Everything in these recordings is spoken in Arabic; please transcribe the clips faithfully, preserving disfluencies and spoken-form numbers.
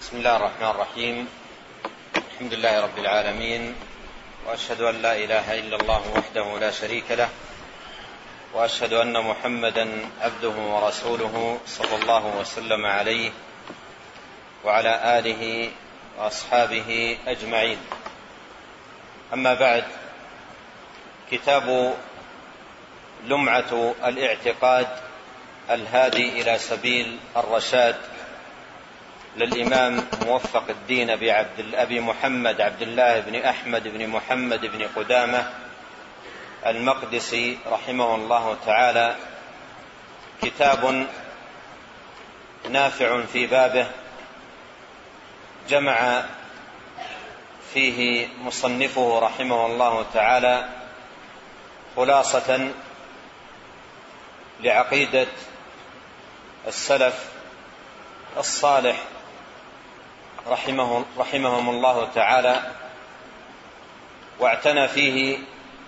بسم الله الرحمن الرحيم. الحمد لله رب العالمين، وأشهد أن لا إله إلا الله وحده لا شريك له، وأشهد أن محمدا عبده ورسوله صلى الله وسلم عليه وعلى آله وأصحابه أجمعين. أما بعد، كتاب لمعة الاعتقاد الهادي إلى سبيل الرشاد للإمام موفق الدين أبي محمد عبد الله بن أحمد بن محمد بن قدامة المقدسي رحمه الله تعالى، كتاب نافع في بابه، جمع فيه مصنفه رحمه الله تعالى خلاصة لعقيدة السلف الصالح رحمه رحمهم الله تعالى، واعتنى فيه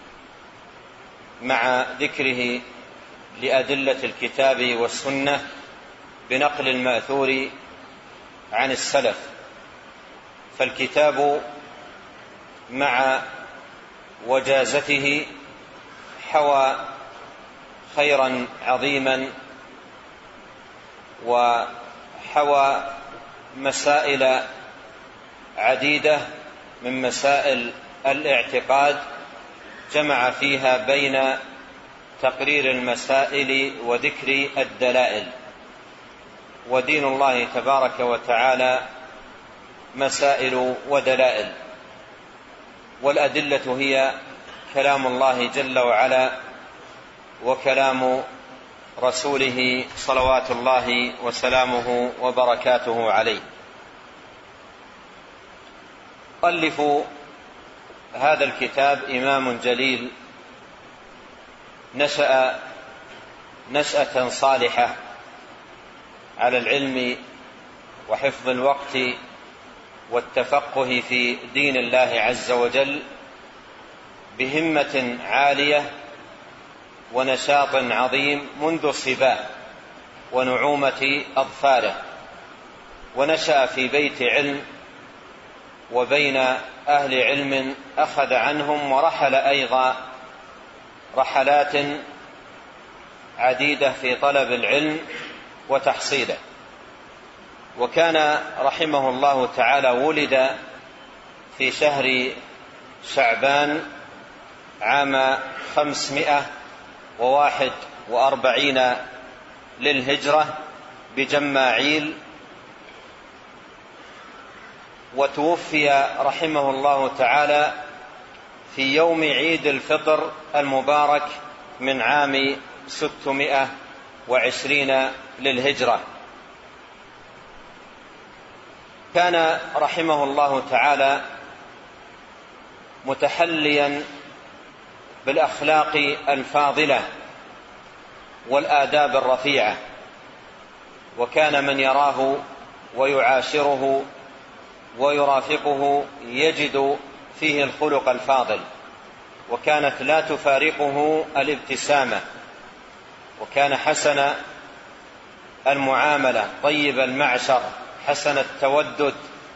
مع ذكره لأدلة الكتاب والسنة بنقل المأثور عن السلف. فالكتاب مع وجازته حوى خيرا عظيما، وحوى مسائل عديدة من مسائل الاعتقاد، جمع فيها بين تقرير المسائل وذكر الدلائل. ودين الله تبارك وتعالى مسائل ودلائل، والأدلة هي كلام الله جل وعلا وكلام رسوله صلوات الله وسلامه وبركاته عليه. مؤلف هذا الكتاب إمام جليل، نشأ نشأة صالحة على العلم وحفظ الوقت والتفقه في دين الله عز وجل، بهمة عالية ونشاط عظيم منذ الصبا ونعومة أظفاره. ونشأ في بيت علم وبين أهل علم أخذ عنهم، ورحل أيضا رحلات عديدة في طلب العلم وتحصيله. وكان رحمه الله تعالى ولد في شهر شعبان عام خمسمائة وواحد وأربعين للهجرة بجماعيل، وتوفي رحمه الله تعالى في يوم عيد الفطر المبارك من عام ستمائة وعشرين للهجرة. كان رحمه الله تعالى متحليا بالأخلاق الفاضلة والآداب الرفيعة، وكان من يراه ويعاشره ويرافقه يجد فيه الخلق الفاضل، وكانت لا تفارقه الابتسامة، وكان حسن المعاملة، طيب المعشر، حسن التودد.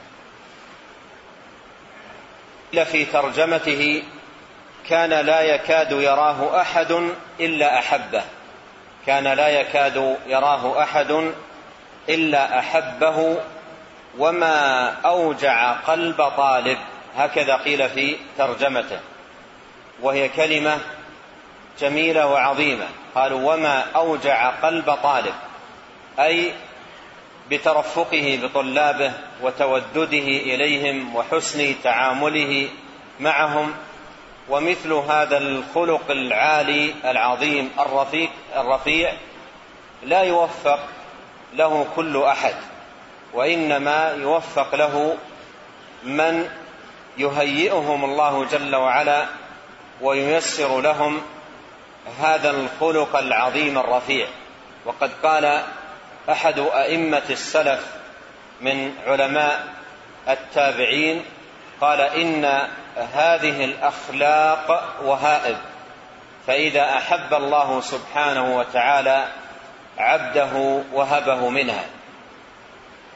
في ترجمته كان لا يكاد يراه أحد إلا أحبه، كان لا يكاد يراه أحد إلا أحبه، وما أوجع قلب طالب، هكذا قيل في ترجمته، وهي كلمة جميلة وعظيمة. قالوا وما أوجع قلب طالب، أي بترفقه بطلابه وتودده إليهم وحسن تعامله معهم. ومثل هذا الخلق العالي العظيم الرفيق الرفيع لا يوفق له كل أحد، وإنما يوفق له من يهيئهم الله جل وعلا وييسر لهم هذا الخلق العظيم الرفيع. وقد قال أحد أئمة السلف من علماء التابعين، قال إن هذه الأخلاق وهائب، فإذا أحب الله سبحانه وتعالى عبده وهبه منها.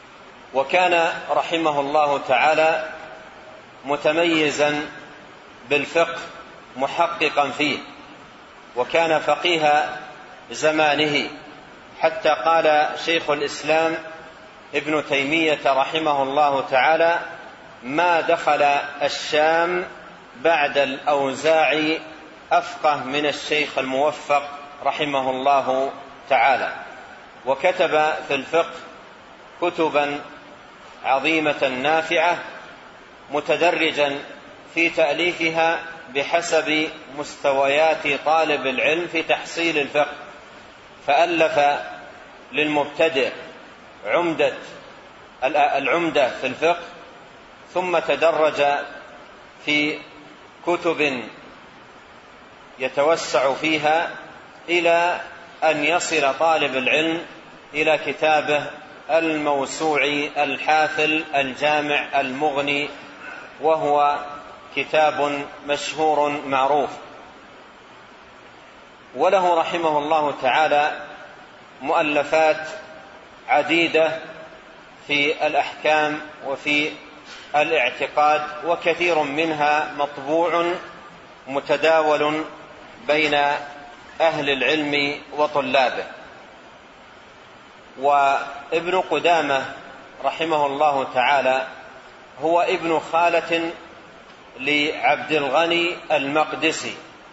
وكان رحمه الله تعالى متميزا بالفقه محققا فيه، وكان فقيه زمانه، حتى قال شيخ الإسلام ابن تيمية رحمه الله تعالى: ما دخل الشام بعد الأوزاعي أفقه من الشيخ الموفق رحمه الله تعالى. وكتب في الفقه كتبا عظيمة نافعة، متدرجا في تأليفها بحسب مستويات طالب العلم في تحصيل الفقه، فألف للمبتدئ عمدة العمدة في الفقه، ثم تدرج في كتب يتوسع فيها إلى أن يصل طالب العلم إلى كتابه الموسوعي الحافل الجامع المغني، وهو كتاب مشهور معروف. وله رحمه الله تعالى مؤلفات عديدة في الأحكام وفي الاعتقاد، وكثير منها مطبوع متداول بين أهل العلم وطلابه. وابن قدامة رحمه الله تعالى هو ابن خالة لعبد الغني المقدسي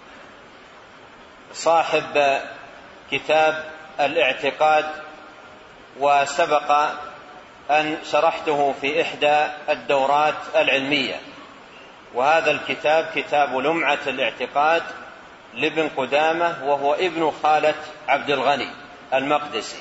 صاحب كتاب الاعتقاد، وسبق أن شرحته في إحدى الدورات العلمية. وهذا الكتاب كتاب لمعة الاعتقاد لابن قدامة، وهو ابن خالة عبد الغني المقدسي،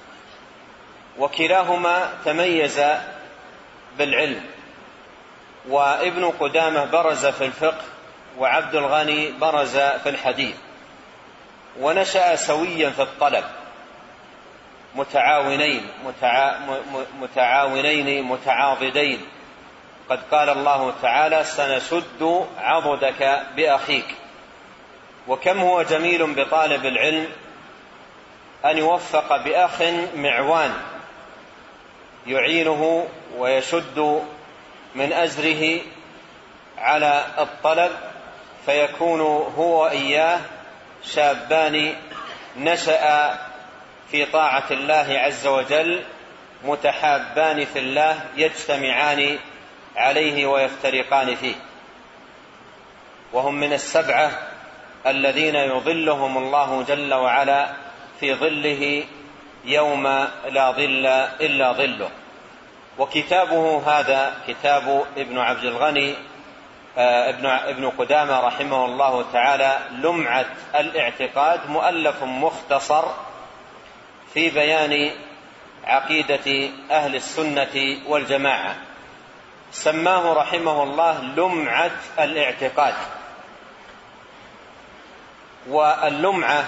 وكلاهما تميز بالعلم، وابن قدامة برز في الفقه، وعبد الغني برز في الحديث، ونشأ سويا في الطلب، متعاونين متعا... متعاونين متعاضدين. قد قال الله تعالى: سنشد عضدك بأخيك. وكم هو جميل بطالب العلم أن يوفق بأخ معوان يعينه ويشد من أزره على الطلب، فيكون هو وإياه شابان نشأ في طاعة الله عز وجل، متحابان في الله، يجتمعان عليه ويفترقان فيه. وهم من السبعة الذين يظلهم الله جل وعلا في ظله يوم لا ظل إلا ظله. وكتابه هذا كتاب ابن عبد الغني ابن ابن قدامة رحمه الله تعالى لمعة الاعتقاد، مؤلف مختصر في بيان عقيدة أهل السنة والجماعة، سماه رحمه الله لمعة الاعتقاد. واللمعة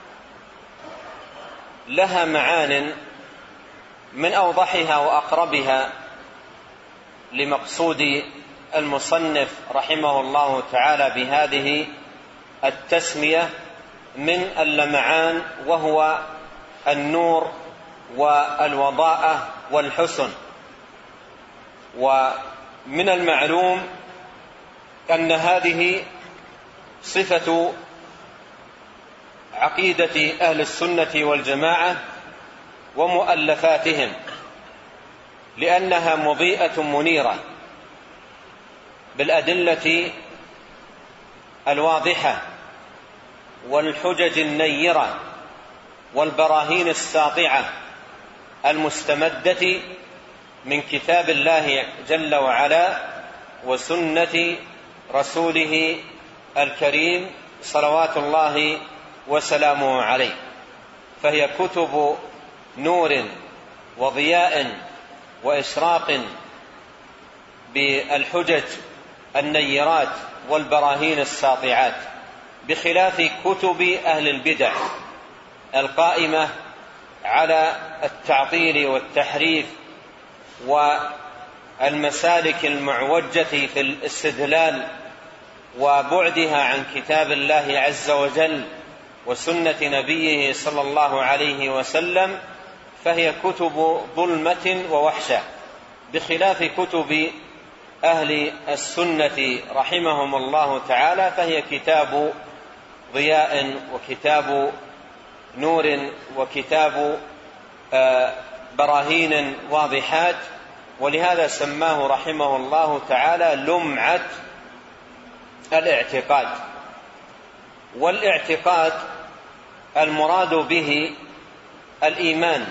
لها معان من أوضحها وأقربها لمقصود المصنف رحمه الله تعالى بهذه التسمية من اللمعان، وهو النور والوضاءة والحسن. ومن المعلوم أن هذه صفة عقيدة أهل السنة والجماعة ومؤلفاتهم، لأنها مضيئة منيرة بالأدلة الواضحة والحجج النيرة والبراهين الساطعة المستمدة من كتاب الله جل وعلا وسنة رسوله الكريم صلوات الله وسلامه عليه. فهي كتب نور وضياء وإشراق بالحجج النيرات والبراهين الساطعات، بخلاف كتب أهل البدع القائمة على التعطيل والتحريف والمسالك المعوجة في الاستدلال وبعدها عن كتاب الله عز وجل وسنة نبيه صلى الله عليه وسلم. فهي كتب ظلمة ووحشة بخلاف كتب أهل السنة رحمهم الله تعالى، فهي كتاب ضياء وكتاب نور وكتاب براهين واضحات، ولهذا سماه رحمه الله تعالى لمعة الاعتقاد. والاعتقاد المراد به الإيمان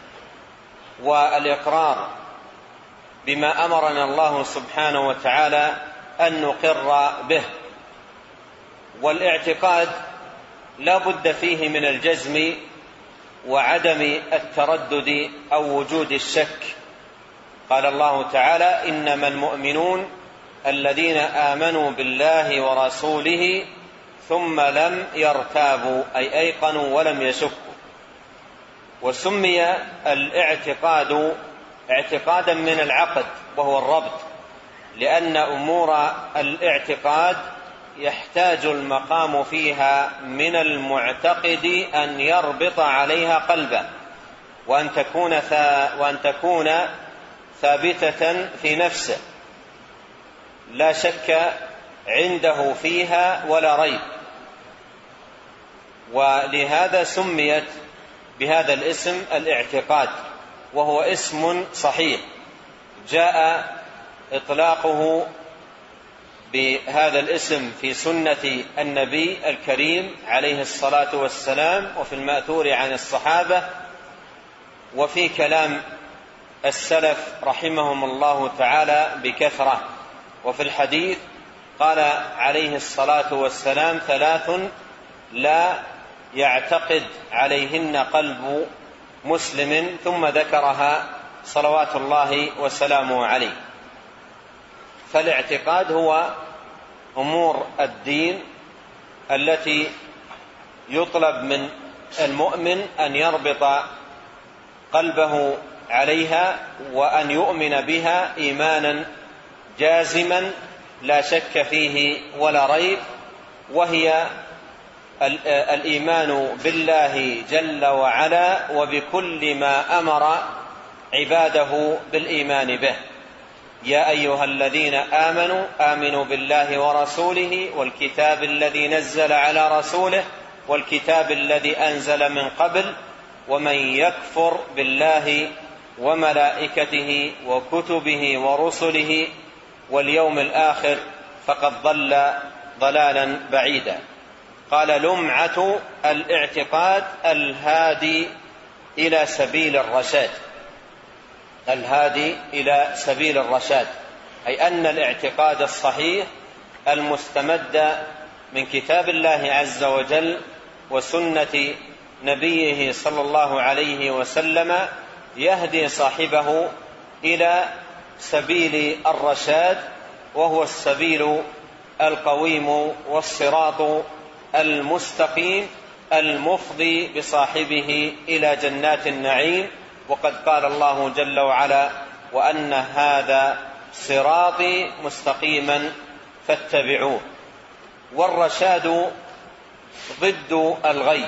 والإقرار بما أمرنا الله سبحانه وتعالى أن نقر به، والاعتقاد لا بد فيه من الجزم وعدم التردد أو وجود الشك. قال الله تعالى: إنما المؤمنون الذين آمنوا بالله ورسوله ثم لم يرتابوا، أي أيقنوا ولم يشكوا. وسمي الاعتقاد اعتقادا من العقد وهو الربط، لأن أمور الاعتقاد يحتاج المقام فيها من المعتقد أن يربط عليها قلبه، وأن تكون وأن تكون ثابتة في نفسه لا شك عنده فيها ولا ريب. ولهذا سميت بهذا الاسم الاعتقاد، وهو اسم صحيح جاء إطلاقه بهذا الاسم في سنة النبي الكريم عليه الصلاة والسلام، وفي المأثور عن الصحابة، وفي كلام السلف رحمهم الله تعالى بكثرة. وفي الحديث قال عليه الصلاة والسلام: ثلاث لا يعتقد عليهن قلب مسلم، ثم ذكرها صلوات الله وسلامه عليه. فالاعتقاد هو أمور الدين التي يطلب من المؤمن أن يربط قلبه عليها وأن يؤمن بها إيمانا جازما لا شك فيه ولا ريب، وهي الإيمان بالله جل وعلا وبكل ما أمر عباده بالإيمان به. يا أيها الذين آمنوا آمنوا بالله ورسوله والكتاب الذي نزل على رسوله والكتاب الذي أنزل من قبل، ومن يكفر بالله وملائكته وكتبه ورسله واليوم الآخر فقد ضل ضلالا بعيدا. قال: لمعة الاعتقاد الهادي إلى سبيل الرشاد. الهادي إلى سبيل الرشاد، أي أن الاعتقاد الصحيح المستمد من كتاب الله عز وجل وسنة نبيه صلى الله عليه وسلم يهدي صاحبه إلى سبيل الرشاد، وهو السبيل القويم والصراط المستقيم المفضي بصاحبه إلى جنات النعيم. وقد قال الله جل وعلا: وأن هذا صراطي مستقيما فاتبعوه. والرشاد ضد الغي،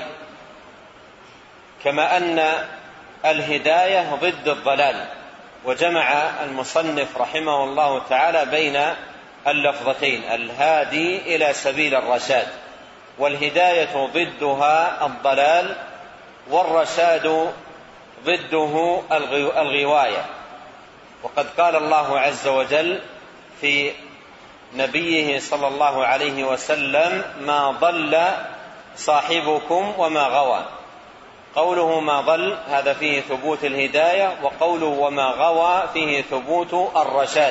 كما أن الهداية ضد الضلال، وجمع المصنف رحمه الله تعالى بين اللفظتين: الهادي إلى سبيل الرشاد، والهداية ضدها الضلال، والرشاد ضده الغواية. وقد قال الله عز وجل في نبيه صلى الله عليه وسلم: ما ضل صاحبكم وما غوى. قوله ما ضل هذا فيه ثبوت الهداية، وقوله وما غوى فيه ثبوت الرشاد.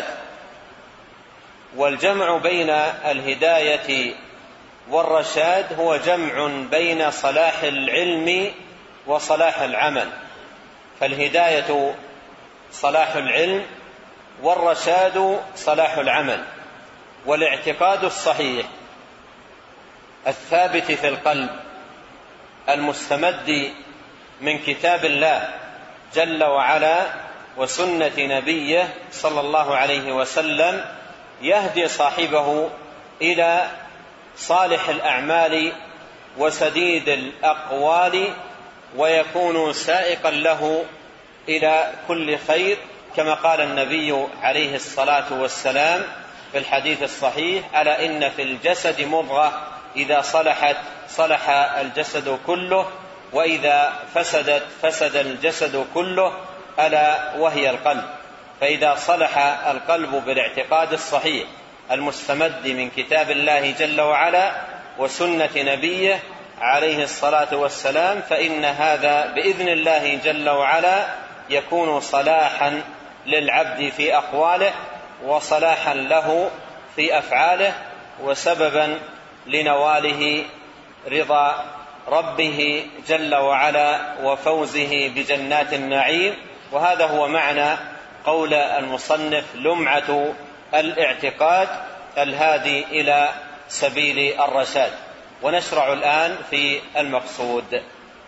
والجمع بين الهداية والرشاد هو جمع بين صلاح العلم وصلاح العمل، فالهداية صلاح العلم والرشاد صلاح العمل. والاعتقاد الصحيح الثابت في القلب المستمد من كتاب الله جل وعلا وسنة نبيه صلى الله عليه وسلم يهدي صاحبه إلى صالح الأعمال وسديد الأقوال، ويكون سائقا له إلى كل خير كما قال النبي عليه الصلاة والسلام في الحديث الصحيح: ألا إن في الجسد مضغة إذا صلحت صلح الجسد كله، وإذا فسدت فسد الجسد كله، ألا وهي القلب. فإذا صلح القلب بالاعتقاد الصحيح المستمد من كتاب الله جل وعلا وسنة نبيه عليه الصلاة والسلام، فإن هذا بإذن الله جل وعلا يكون صلاحا للعبد في أقواله، وصلاحا له في أفعاله، وسببا لنواله رضا ربه جل وعلا وفوزه بجنات النعيم. وهذا هو معنى قول المصنف: لمعة الاعتقاد الهادي إلى سبيل الرشاد. ونشرع الآن في المقصود.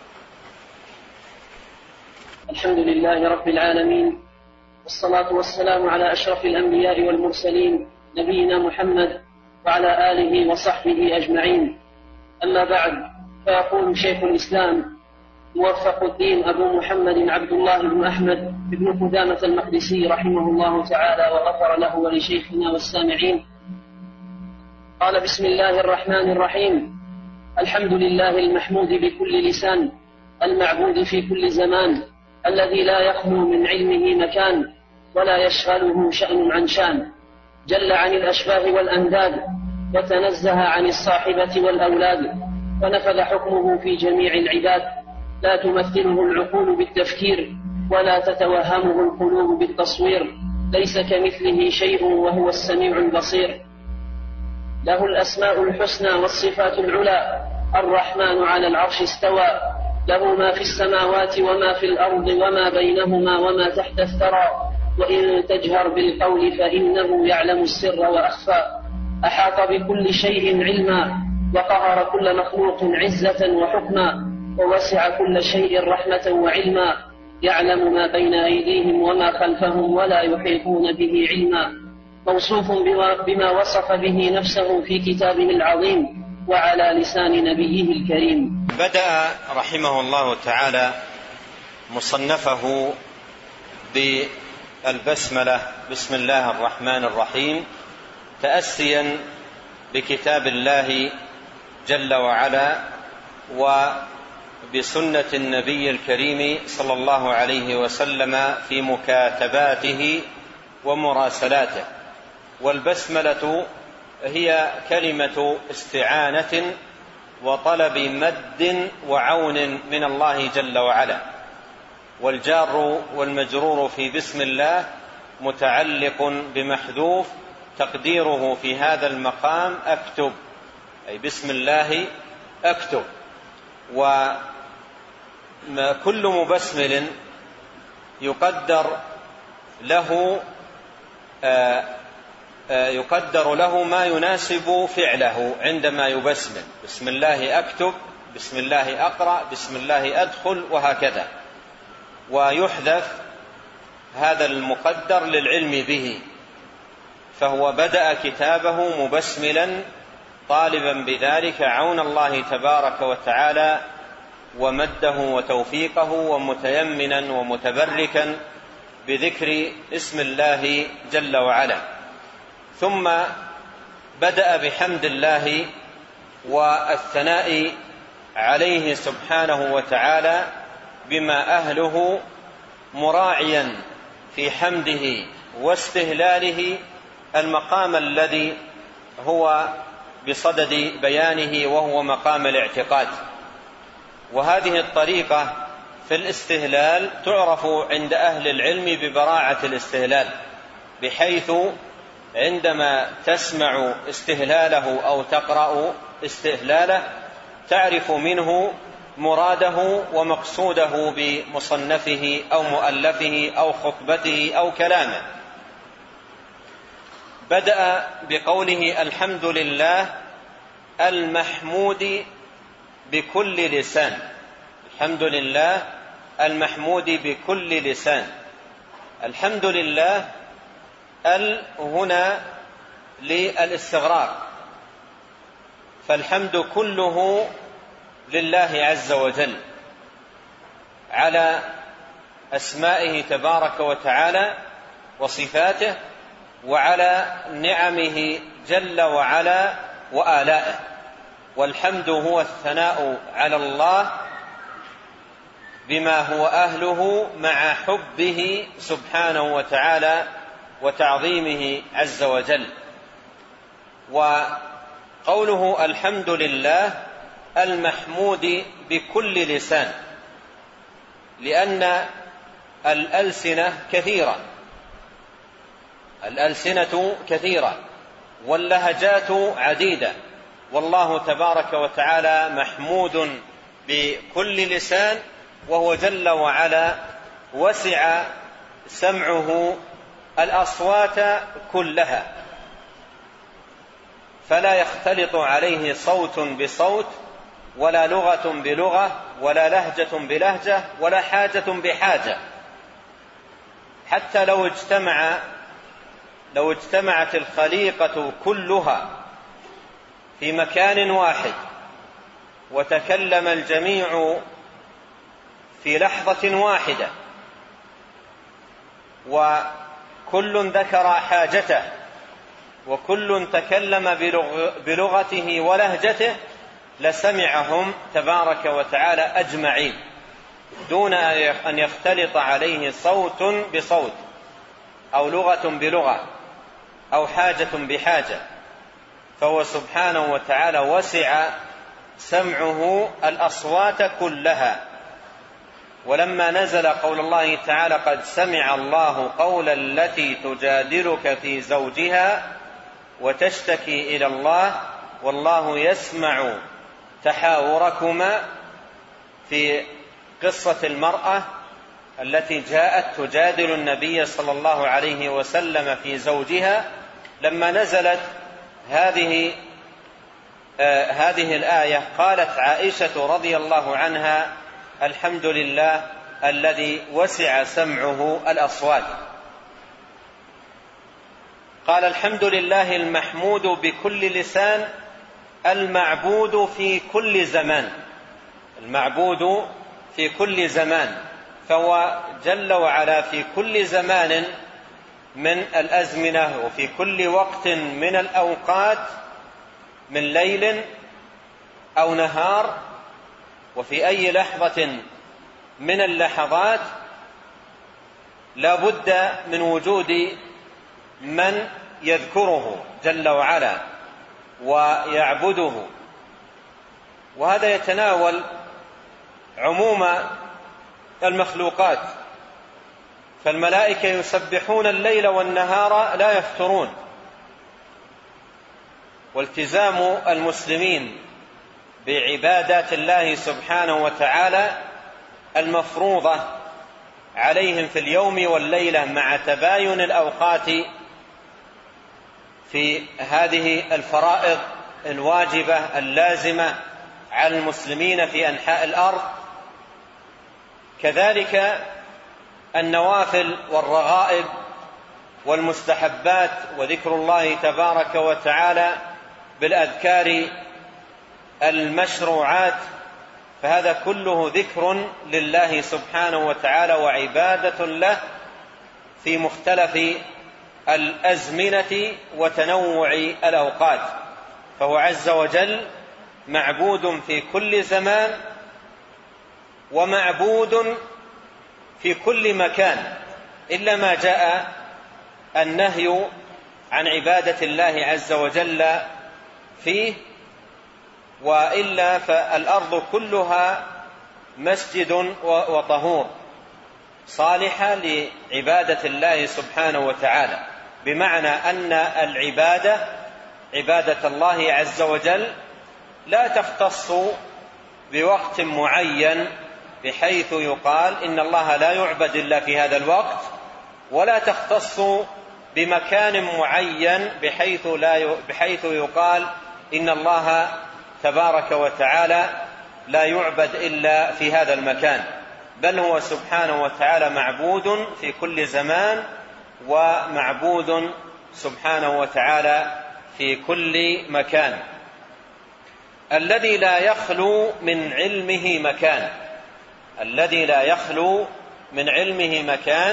الحمد لله رب العالمين، والصلاة والسلام على أشرف الأنبياء والمرسلين نبينا محمد وعلى آله وصحبه أجمعين. أما بعد، فيقول شيخ الإسلام موفق الدين أبو محمد عبد الله بن أحمد بن قدامة المقدسي رحمه الله تعالى وغفر له ولشيخنا والسامعين، قال: بسم الله الرحمن الرحيم. الحمد لله المحمود بكل لسان، المعبود في كل زمان، الذي لا يخلو من علمه مكان، ولا يشغله شأن عن شان، جل عن الأشباه والأنداد، وتنزه عن الصاحبة والأولاد، ونفذ حكمه في جميع العباد، لا تمثله العقول بالتفكير، ولا تتوهمه القلوب بالتصوير، ليس كمثله شيء وهو السميع البصير. له الأسماء الحسنى والصفات العلى، الرحمن على العرش استوى، له ما في السماوات وما في الأرض وما بينهما وما تحت الثرى، وإن تجهر بالقول فإنه يعلم السر وأخفى، أحاط بكل شيء علما، وقهر كل مخلوق عزة وحكما، ووسع كل شيء رحمة وعلما، يعلم ما بين أيديهم وما خلفهم ولا يحيطون به علما، موصوف بما وصف به نفسه في كتابه العظيم وعلى لسان نبيه الكريم. بدأ رحمه الله تعالى مصنفه بالبسملة: بسم الله الرحمن الرحيم، تأسيا بكتاب الله جل وعلا وبسنة النبي الكريم صلى الله عليه وسلم في مكاتباته ومراسلاته. والبسملة هي كلمة استعانة وطلب مد وعون من الله جل وعلا، والجار والمجرور في بسم الله متعلق بمحذوف تقديره في هذا المقام أكتب، أي بسم الله أكتب. وكل مبسمل يقدر له آه يقدر له ما يناسب فعله عندما يبسمل: بسم الله أكتب، بسم الله أقرأ، بسم الله أدخل، وهكذا. ويحذف هذا المقدر للعلم به، فهو بدأ كتابه مبسملا طالبا بذلك عون الله تبارك وتعالى ومده وتوفيقه، ومتيمنا ومتبركا بذكر اسم الله جل وعلا. ثم بدأ بحمد الله والثناء عليه سبحانه وتعالى بما أهله، مراعيا في حمده واستهلاله المقام الذي هو بصدد بيانه، وهو مقام الاعتقاد. وهذه الطريقة في الاستهلال تعرف عند أهل العلم ببراعة الاستهلال، بحيث عندما تسمع استهلاله أو تقرأ استهلاله تعرف منه مراده ومقصوده بمصنفه أو مؤلفه أو خطبته أو كلامه. بدأ بقوله: الحمد لله المحمود بكل لسان. الحمد لله المحمود بكل لسان. الحمد لله ال هنا للاستغراق، فالحمد كله لله عز وجل على أسمائه تبارك وتعالى وصفاته وعلى نعمه جل وعلا وآلائه. والحمد هو الثناء على الله بما هو أهله مع حبه سبحانه وتعالى وتعظيمه عز وجل. وقوله الحمد لله المحمود بكل لسان، لأن الألسنة كثيرة الألسنة كثيرة واللهجات عديدة، والله تبارك وتعالى محمود بكل لسان، وهو جل وعلا وسع سمعه الأصوات كلها، فلا يختلط عليه صوت بصوت ولا لغة بلغة ولا لهجة بلهجة ولا حاجة بحاجة. حتى لو اجتمع لو اجتمعت الخليقة كلها في مكان واحد وتكلم الجميع في لحظة واحدة وكل ذكر حاجته وكل تكلم بلغته ولهجته لسمعهم تبارك وتعالى أجمعين دون أن يختلط عليه صوت بصوت أو لغة بلغة أو حاجة بحاجة، فهو سبحانه وتعالى وسع سمعه الأصوات كلها. ولما نزل قول الله تعالى قد سمع الله قول التي تجادلك في زوجها وتشتكي إلى الله والله يسمع تحاوركما، في قصة المرأة التي جاءت تجادل النبي صلى الله عليه وسلم في زوجها، لما نزلت هذه آه هذه الآية قالت عائشة رضي الله عنها الحمد لله الذي وسع سمعه الأصوات. قال الحمد لله المحمود بكل لسان المعبود في كل زمان المعبود في كل زمان فهو جل وعلا في كل زمان من الأزمنة وفي كل وقت من الأوقات من ليل أو نهار وفي أي لحظة من اللحظات لا بد من وجود من يذكره جل وعلا ويعبده، وهذا يتناول عموم المخلوقات، فالملائكة يسبحون الليل والنهار لا يفترون. والتزام المسلمين بعبادات الله سبحانه وتعالى المفروضة عليهم في اليوم والليلة مع تباين الأوقات في هذه الفرائض الواجبة اللازمة على المسلمين في أنحاء الأرض، كذلك النوافل والرغائب والمستحبات وذكر الله تبارك وتعالى بالأذكار المشروعات، فهذا كله ذكر لله سبحانه وتعالى وعبادة له في مختلف الأزمنة وتنوع الأوقات، فهو عز وجل معبود في كل زمان ومعبود في كل مكان، إلا ما جاء النهي عن عبادة الله عز وجل فيه، وإلا فالأرض كلها مسجد وطهور صالحة لعبادة الله سبحانه وتعالى، بمعنى أن العبادة عبادة الله عز وجل لا تختص بوقت معين بحيث يقال إن الله لا يعبد إلا في هذا الوقت، ولا تختص بمكان معين بحيث, لا بحيث يقال إن الله تبارك وتعالى لا يعبد إلا في هذا المكان، بل هو سبحانه وتعالى معبود في كل زمان ومعبود سبحانه وتعالى في كل مكان. الذي لا يخلو من علمه مكان الذي لا يخلو من علمه مكان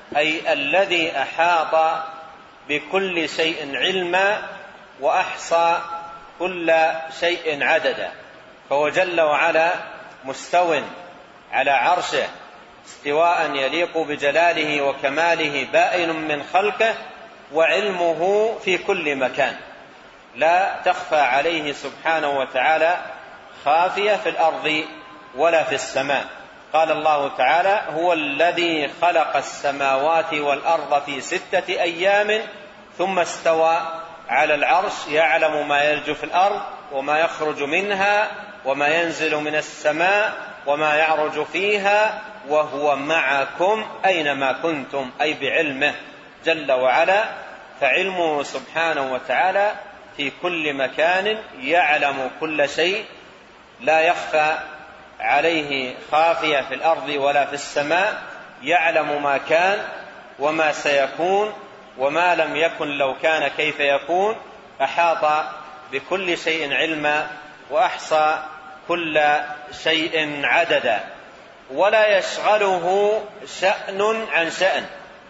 أي الذي أحاط بكل شيء علما وأحصى كل شيء عددا، فهو جل وعلا مستو على عرشه استواء يليق بجلاله وكماله، بائن من خلقه، وعلمه في كل مكان، لا تخفى عليه سبحانه وتعالى خافية في الأرض ولا في السماء. قال الله تعالى: هو الذي خلق السماوات والأرض في ستة أيام ثم استوى على العرش يعلم ما يلج في الأرض وما يخرج منها وما ينزل من السماء وما يعرج فيها وهو معكم أينما كنتم، أي بعلمه جل وعلا، فعلمه سبحانه وتعالى في كل مكان، يعلم كل شيء، لا يخفى عليه خافية في الأرض ولا في السماء، يعلم ما كان وما سيكون وما لم يكن لو كان كيف يكون، أحاط بكل شيء علما وأحصى كل شيء عددا، ولا يشغله شأن عن شأن،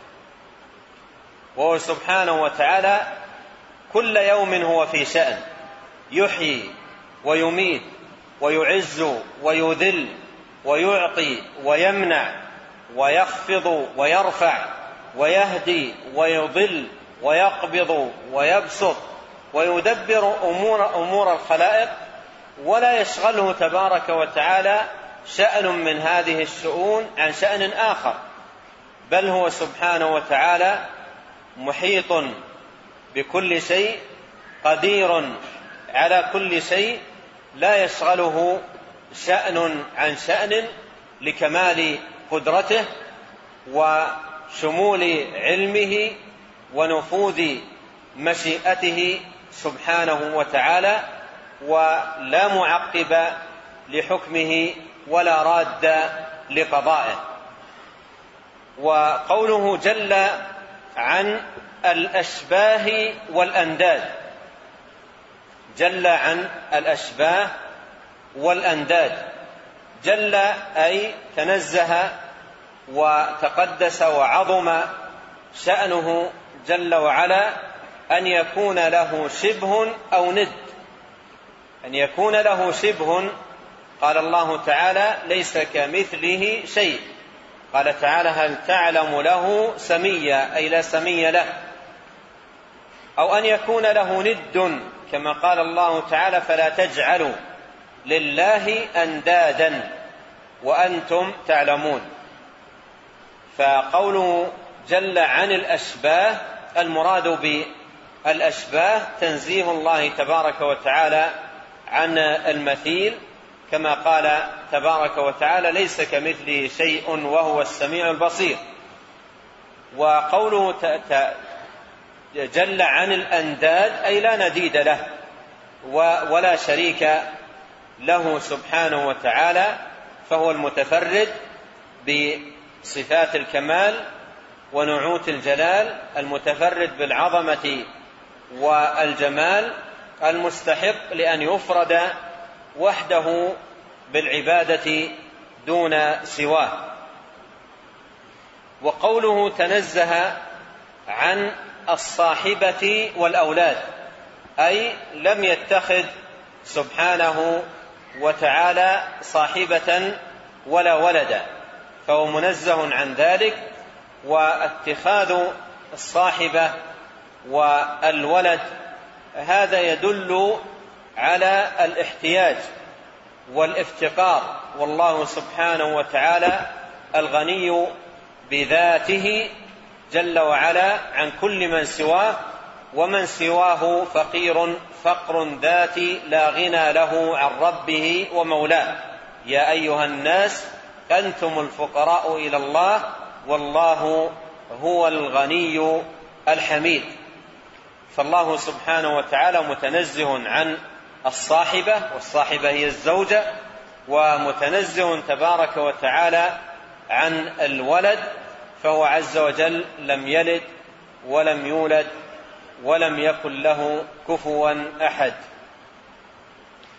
وهو سبحانه وتعالى كل يوم هو في شأن، يحيي ويميت ويعز ويذل ويعطي ويمنع ويخفض ويرفع ويهدي ويضل ويقبض ويبسط ويدبر أمور, أمور الخلائق، ولا يشغله تبارك وتعالى شأن من هذه الشؤون عن شأن آخر، بل هو سبحانه وتعالى محيط بكل شيء، قدير على كل شيء، لا يشغله شأن عن شأن، لكمال قدرته وشمول علمه ونفوذ مشيئته سبحانه وتعالى، ولا معقب لحكمه ولا راد لقضائه. وقوله جل عن الأشباه والأنداد، جل عن الأشباه والأنداد، جل أي تنزه وتقدس وعظم شأنه جل وعلا أن يكون له شبه أو ند، أن يكون له شبه. قال الله تعالى: ليس كمثله شيء. قال تعالى: هل تعلم له سميا، أي لا سمي له. أو أن يكون له ند، كما قال الله تعالى: فلا تجعلوا لله أندادا وأنتم تعلمون. فقوله جل عن الأشباه، المراد بالأشباه تنزيه الله تبارك وتعالى عن المثيل، كما قال تبارك وتعالى: ليس كمثله شيء وهو السميع البصير. وقوله جل عن الأنداد أي لا نديد له ولا شريك له سبحانه وتعالى، فهو المتفرد بصفات الكمال ونعوت الجلال، المتفرد بالعظمة والجمال، المستحق لأن يفرد وحده بالعبادة دون سواه. وقوله تنزه عن الصاحبة والأولاد، أي لم يتخذ سبحانه وتعالى صاحبة ولا ولدا، فهو منزه عن ذلك. واتخاذ الصاحبة والولد هذا يدل على الاحتياج والافتقار، والله سبحانه وتعالى الغني بذاته جل وعلا عن كل من سواه، ومن سواه فقير فقر ذاتي لا غنى له عن ربه ومولاه. يا أيها الناس أنتم الفقراء إلى الله والله هو الغني الحميد. فالله سبحانه وتعالى متنزه عن الصاحبة، والصاحبة هي الزوجة، ومتنزه تبارك وتعالى عن الولد، فهو عز وجل لم يلد ولم يولد ولم يكن له كفوا أحد.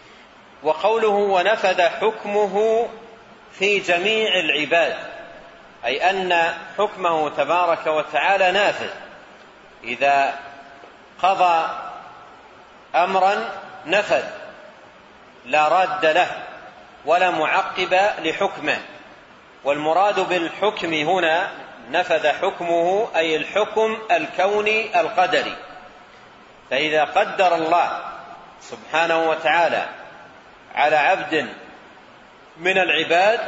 وقوله ونفذ حكمه في جميع العباد، أي أن حكمه تبارك وتعالى نافذ، إذا قضى أمرا نفذ لا راد له ولا معقب لحكمه. والمراد بالحكم هنا نفذ حكمه أي الحكم الكوني القدري. فإذا قدر الله سبحانه وتعالى على عبد من العباد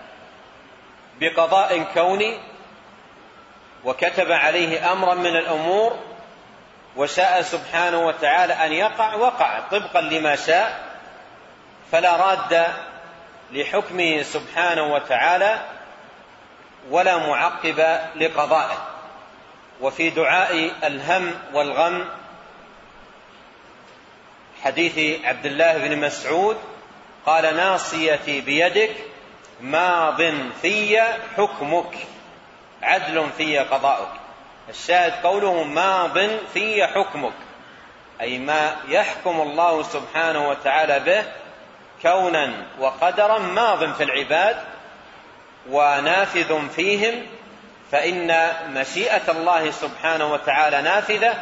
بقضاء كوني وكتب عليه أمرا من الأمور وشاء سبحانه وتعالى أن يقع وقع طبقا لما شاء، فلا راد لحكمه سبحانه وتعالى ولا معقب لقضائه. وفي دعاء الهم والغم حديث عبد الله بن مسعود قال: ناصيتي بيدك ماض في حكمك عدل في قضاؤك. الشاهد قوله ماض في حكمك، أي ما يحكم الله سبحانه وتعالى به كونا وقدرا ماض في العباد ونافذ فيهم، فإن مشيئة الله سبحانه وتعالى نافذة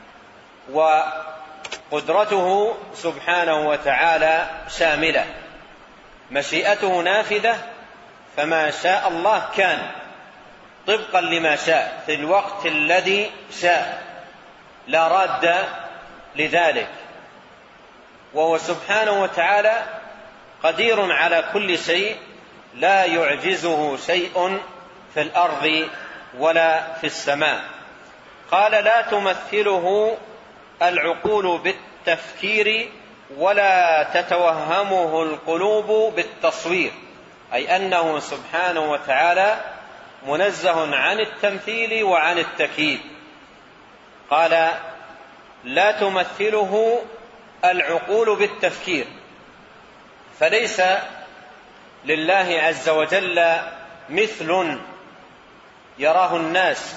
وقدرته سبحانه وتعالى شاملة. مشيئته نافذة، فما شاء الله كان طبقا لما شاء في الوقت الذي شاء لا راد لذلك، وهو سبحانه وتعالى قدير على كل شيء لا يعجزه شيء في الأرض ولا في السماء. قال: لا تمثله العقول بالتفكير ولا تتوهمه القلوب بالتصوير، أي أنه سبحانه وتعالى منزه عن التمثيل وعن التكييف. قال: لا تمثله العقول بالتفكير، فليس لله عز وجل مثل يراه الناس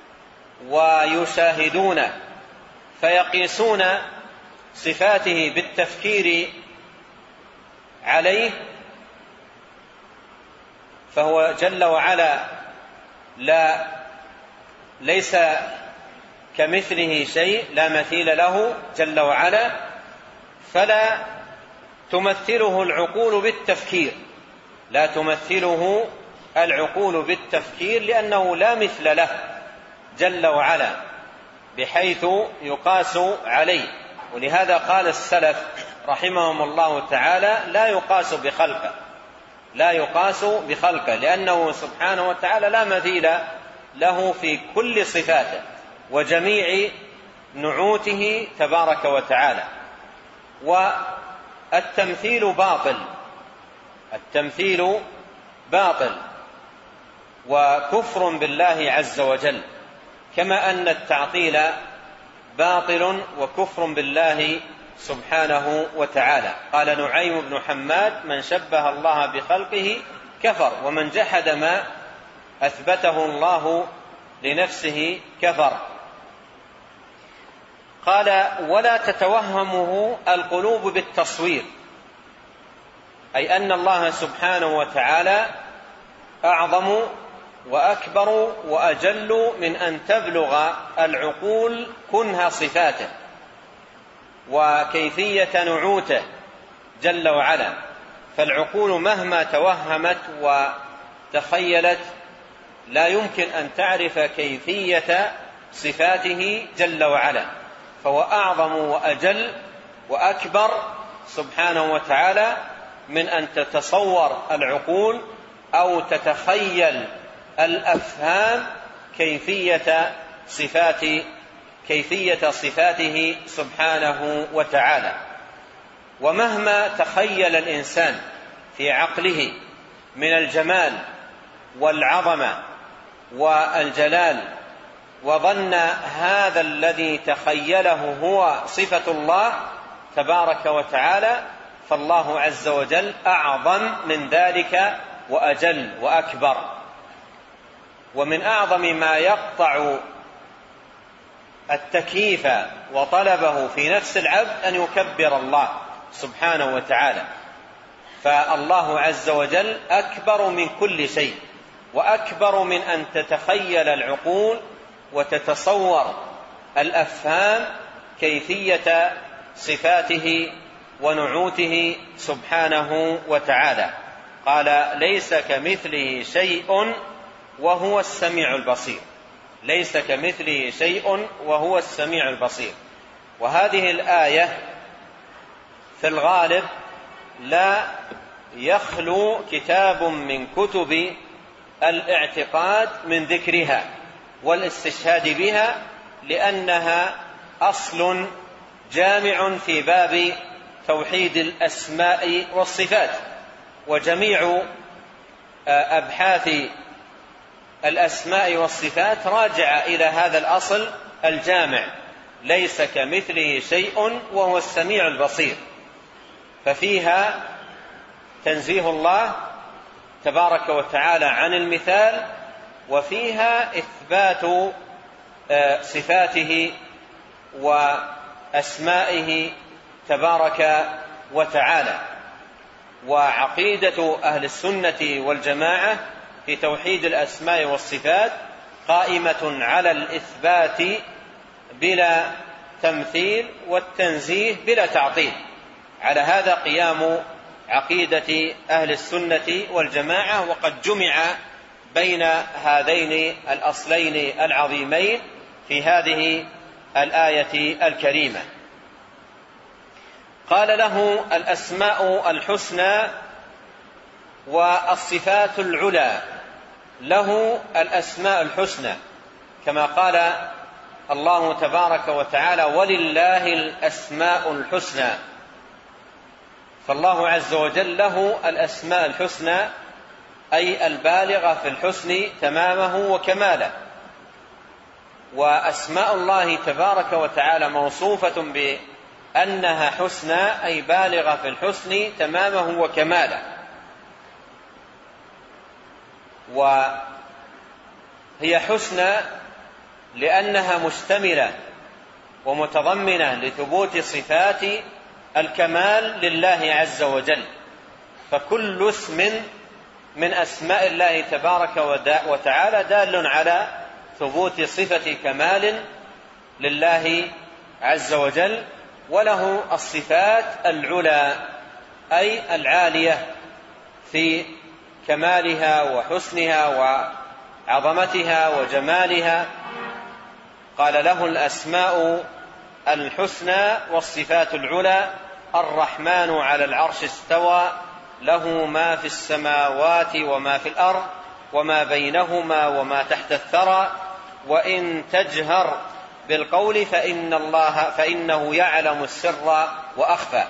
ويشاهدون فيقيسون صفاته بالتفكير عليه، فهو جل وعلا لا ليس كمثله شيء، لا مثيل له جل وعلا، فلا تمثله العقول بالتفكير لا تمثله العقول بالتفكير لأنه لا مثل له جل وعلا بحيث يقاس عليه. ولهذا قال السلف رحمهم الله تعالى: لا يقاس بخلقه لا يقاس بخلقه لأنه سبحانه وتعالى لا مثيل له في كل صفاته وجميع نعوته تبارك وتعالى. والتمثيل باطل التمثيل باطل وكفر بالله عز وجل، كما أن التعطيل باطل وكفر بالله سبحانه وتعالى. قال نعيم بن حماد: من شبه الله بخلقه كفر، ومن جحد ما أثبته الله لنفسه كفر. قال: ولا تتوهمه القلوب بالتصوير، أي أن الله سبحانه وتعالى أعظم وأكبر وأجل من أن تبلغ العقول كنها صفاته وكيفية نعوته جل وعلا. فالعقول مهما توهمت وتخيلت لا يمكن أن تعرف كيفية صفاته جل وعلا، فهو أعظم وأجل وأكبر سبحانه وتعالى من أن تتصور العقول أو تتخيل الأفهام كيفية صفات كيفية صفاته سبحانه وتعالى. ومهما تخيل الإنسان في عقله من الجمال والعظمة والجلال وظن هذا الذي تخيله هو صفة الله تبارك وتعالى، فالله عز وجل أعظم من ذلك وأجل وأكبر. ومن أعظم ما يقطع التكييف وطلبه في نفس العبد أن يكبر الله سبحانه وتعالى، فالله عز وجل أكبر من كل شيء وأكبر من أن تتخيل العقول وتتصور الأفهام كيفية صفاته ونعوته سبحانه وتعالى. قال: ليس كمثله شيء وهو السميع البصير. ليس كمثله شيء وهو السميع البصير. وهذه الآية في الغالب لا يخلو كتاب من كتب الاعتقاد من ذكرها والاستشهاد بها، لأنها أصل جامع في باب توحيد الأسماء والصفات. وجميع أبحاث الأسماء والصفات راجعة إلى هذا الأصل الجامع: ليس كمثله شيء وهو السميع البصير. ففيها تنزيه الله تبارك وتعالى عن المثال، وفيها إثبات صفاته وأسمائه تبارك وتعالى. وعقيدة أهل السنة والجماعة في توحيد الأسماء والصفات قائمة على الإثبات بلا تمثيل والتنزيه بلا تعطيل. على هذا قيام عقيدة أهل السنة والجماعة، وقد جمع بين هذين الأصلين العظيمين في هذه الآية الكريمة. قال: له الأسماء الحسنى والصفات العلى. له الأسماء الحسنى، كما قال الله تبارك وتعالى: ولله الأسماء الحسنى. فالله عز وجل له الأسماء الحسنى، أي البالغة في الحسن تمامه وكماله. وأسماء الله تبارك وتعالى موصوفة بأنها حسنى، أي بالغة في الحسن تمامه وكماله. وهي حسنى لأنها مشتملة ومتضمنة لثبوت صفات الكمال لله عز وجل. فكل اسم من أسماء الله تبارك وتعالى دال على ثبوت صفة كمال لله عز وجل. وله الصفات العلى، أي العالية في كمالها وحسنها وعظمتها وجمالها. قال: له الأسماء الحسنى والصفات العلى. الرحمن على العرش استوى، له ما في السماوات وما في الأرض وما بينهما وما تحت الثرى، وإن تجهر بالقول فإن الله فإنه يعلم السر وأخفى.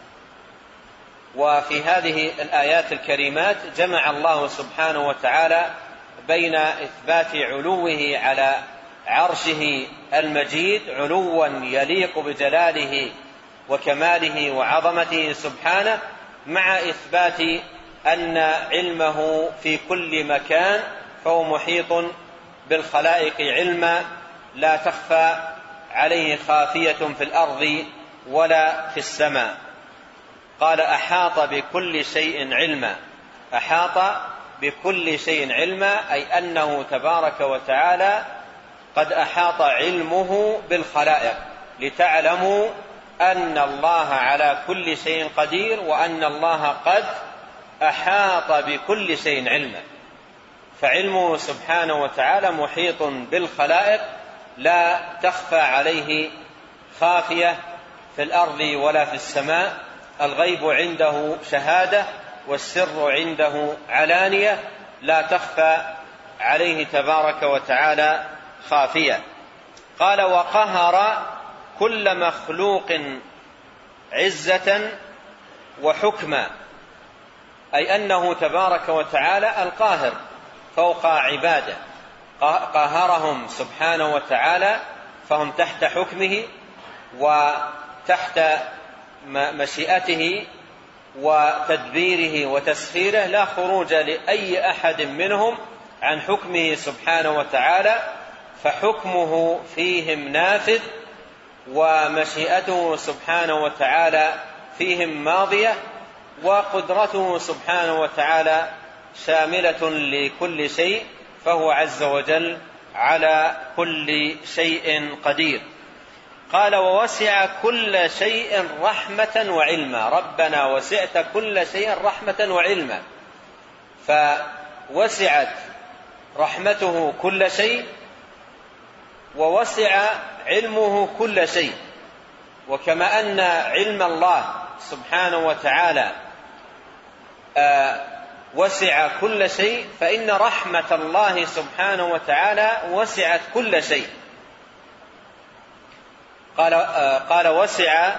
وفي هذه الآيات الكريمات جمع الله سبحانه وتعالى بين إثبات علوه على عرشه المجيد، علوا يليق بجلاله وكماله وعظمته سبحانه، مع إثبات أن علمه في كل مكان، فهو محيط بالخلائق علما لا تخفى عليه خافية في الأرض ولا في السماء. قال: أحاط بكل شيء علما. أحاط بكل شيء علما، أي أنه تبارك وتعالى قد أحاط علمه بالخلائق، لتعلموا أن الله على كل شيء قدير، وأن الله قد أحاط بكل شيء علما. فعلمه سبحانه وتعالى محيط بالخلائق، لا تخفى عليه خافية في الأرض ولا في السماء. الغيب عنده شهادة، والسر عنده علانية، لا تخفى عليه تبارك وتعالى خافية. قال: وقهر كل مخلوق عزة وحكما، أي أنه تبارك وتعالى القاهر فوق عباده، قاهرهم سبحانه وتعالى، فهم تحت حكمه وتحت مشيئته وتدبيره وتسخيره، لا خروج لأي أحد منهم عن حكمه سبحانه وتعالى، فحكمه فيهم نافذ، ومشيئته سبحانه وتعالى فيهم ماضية، وقدرته سبحانه وتعالى شاملة لكل شيء، فهو عز وجل على كل شيء قدير. قال ووسع كل شيء رحمة وعلما. ربنا وسعت كل شيء رحمة وعلما، فوسعت رحمته كل شيء ووسع علمه كل شيء. وكما أن علم الله سبحانه وتعالى وسع كل شيء، فإن رحمة الله سبحانه وتعالى وسعت كل شيء. قال, قال وسع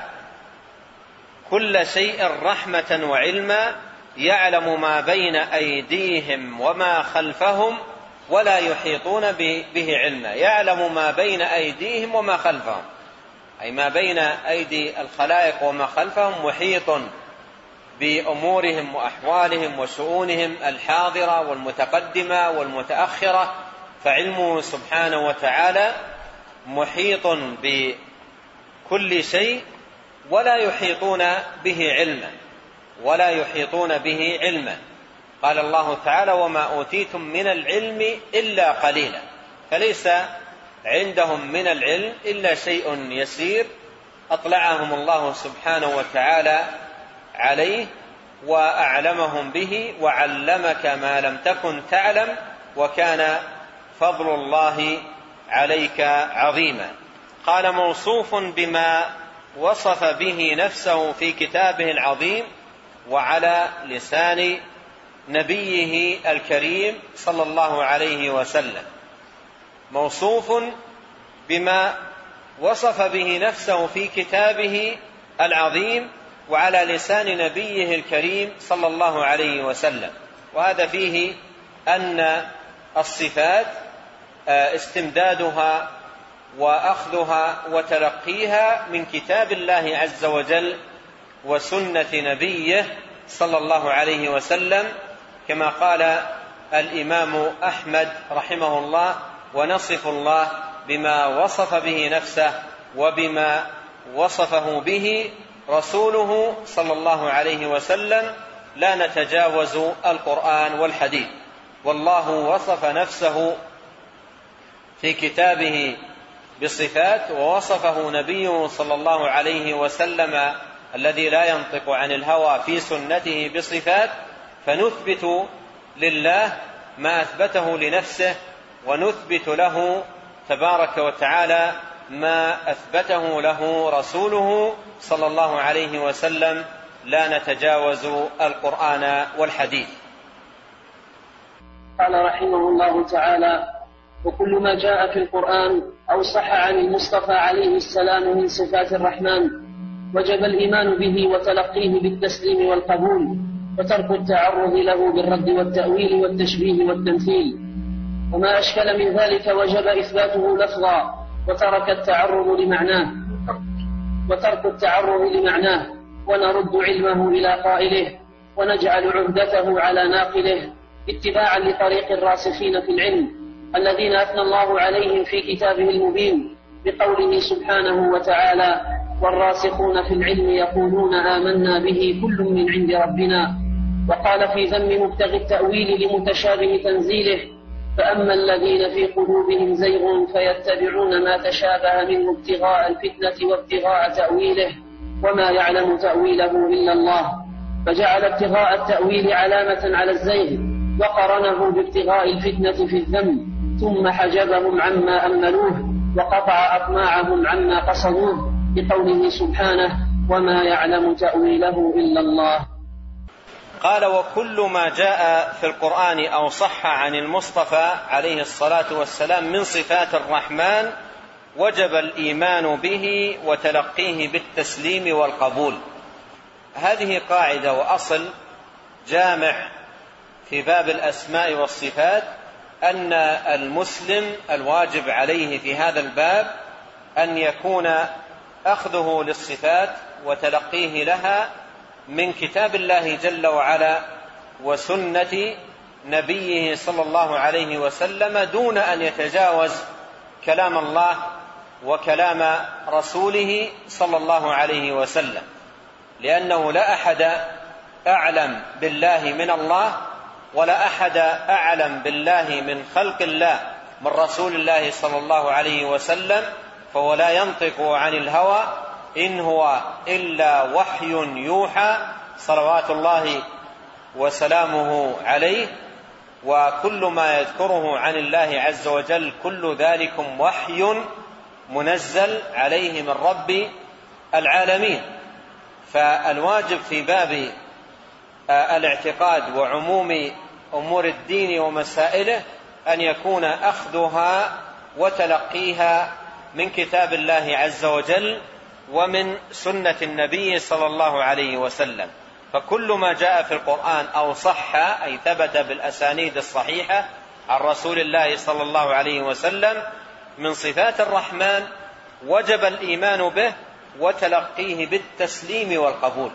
كل شيء رحمة وعلما يعلم ما بين أيديهم وما خلفهم ولا يحيطون به علما. يعلم ما بين أيديهم وما خلفهم، أي ما بين أيدي الخلائق وما خلفهم محيط بأمورهم وأحوالهم وشؤونهم الحاضرة والمتقدمة والمتأخرة. فعلمه سبحانه وتعالى محيط بكل شيء ولا يحيطون به علما ولا يحيطون به علما. قال الله تعالى وما أوتيتم من العلم إلا قليلا. فليس عندهم من العلم إلا شيء يسير أطلعهم الله سبحانه وتعالى عليه وأعلمهم به، وعلمك ما لم تكن تعلم وكان فضل الله عليك عظيما. قال موصوف بما وصف به نفسه في كتابه العظيم وعلى لسان نبيه الكريم صلى الله عليه وسلم. موصوف بما وصف به نفسه في كتابه العظيم وعلى لسان نبيه الكريم صلى الله عليه وسلم. وهذا فيه أن الصفات استمدادها وأخذها وتلقيها من كتاب الله عز وجل وسنة نبيه صلى الله عليه وسلم، كما قال الإمام أحمد رحمه الله ونصف الله بما وصف به نفسه وبما وصفه به رسوله صلى الله عليه وسلم، لا نتجاوز القرآن والحديث. والله وصف نفسه في كتابه بصفات، ووصفه نبيه صلى الله عليه وسلم الذي لا ينطق عن الهوى في سنته بصفات، فنثبت لله ما أثبته لنفسه ونثبت له تبارك وتعالى ما أثبته له رسوله صلى الله عليه وسلم، لا نتجاوز القرآن والحديث. قال رحمه الله تعالى وكل ما جاء في القرآن أو صح عن المصطفى عليه السلام من صفات الرحمن وجب الإيمان به وتلقيه بالتسليم والقبول، وترك التعرض له بالرد والتأويل والتشبيه والتمثيل. وما أشكل من ذلك وجب إثباته لفظا وترك التعرض لمعناه وترك التعرض لمعناه ونرد علمه إلى قائله ونجعل عهدته على ناقله اتباعا لطريق الراسخين في العلم الذين أثنى الله عليهم في كتابه المبين بقوله سبحانه وتعالى والراسخون في العلم يقولون آمنا به كل من عند ربنا. وقال في ذم مبتغي التأويل لمتشابه تنزيله فأما الذين في قلوبهم زيغ فيتبعون ما تشابه منه ابتغاء الفتنة وابتغاء تأويله وما يعلم تأويله إلا الله، فجعل ابتغاء التأويل علامة على الزيغ وقرنه بابتغاء الفتنة في الذم، ثم حجبهم عما أملوه وقطع أطماعهم عما قصدوه بقوله سبحانه وما يعلم تأويله إلا الله. قال وكل ما جاء في القرآن أو صح عن المصطفى عليه الصلاة والسلام من صفات الرحمن وجب الإيمان به وتلقيه بالتسليم والقبول. هذه قاعدة وأصل جامع في باب الأسماء والصفات، أن المسلم الواجب عليه في هذا الباب أن يكون أخذه للصفات وتلقيه لها من كتاب الله جل وعلا وسنة نبيه صلى الله عليه وسلم، دون أن يتجاوز كلام الله وكلام رسوله صلى الله عليه وسلم، لأنه لا أحد أعلم بالله من الله ولا أحد أعلم بالله من خلق الله من رسول الله صلى الله عليه وسلم، فهو لا ينطق عن الهوى إن هو إلا وحي يوحى صلوات الله وسلامه عليه. وكل ما يذكره عن الله عز وجل كل ذلكم وحي منزل عليه من رب العالمين. فالواجب في باب الاعتقاد وعموم أمور الدين ومسائله أن يكون أخذها وتلقيها من كتاب الله عز وجل ومن سنة النبي صلى الله عليه وسلم. فكل ما جاء في القرآن أو صح أي ثبت بالأسانيد الصحيحة عن رسول الله صلى الله عليه وسلم من صفات الرحمن وجب الإيمان به وتلقيه بالتسليم والقبول،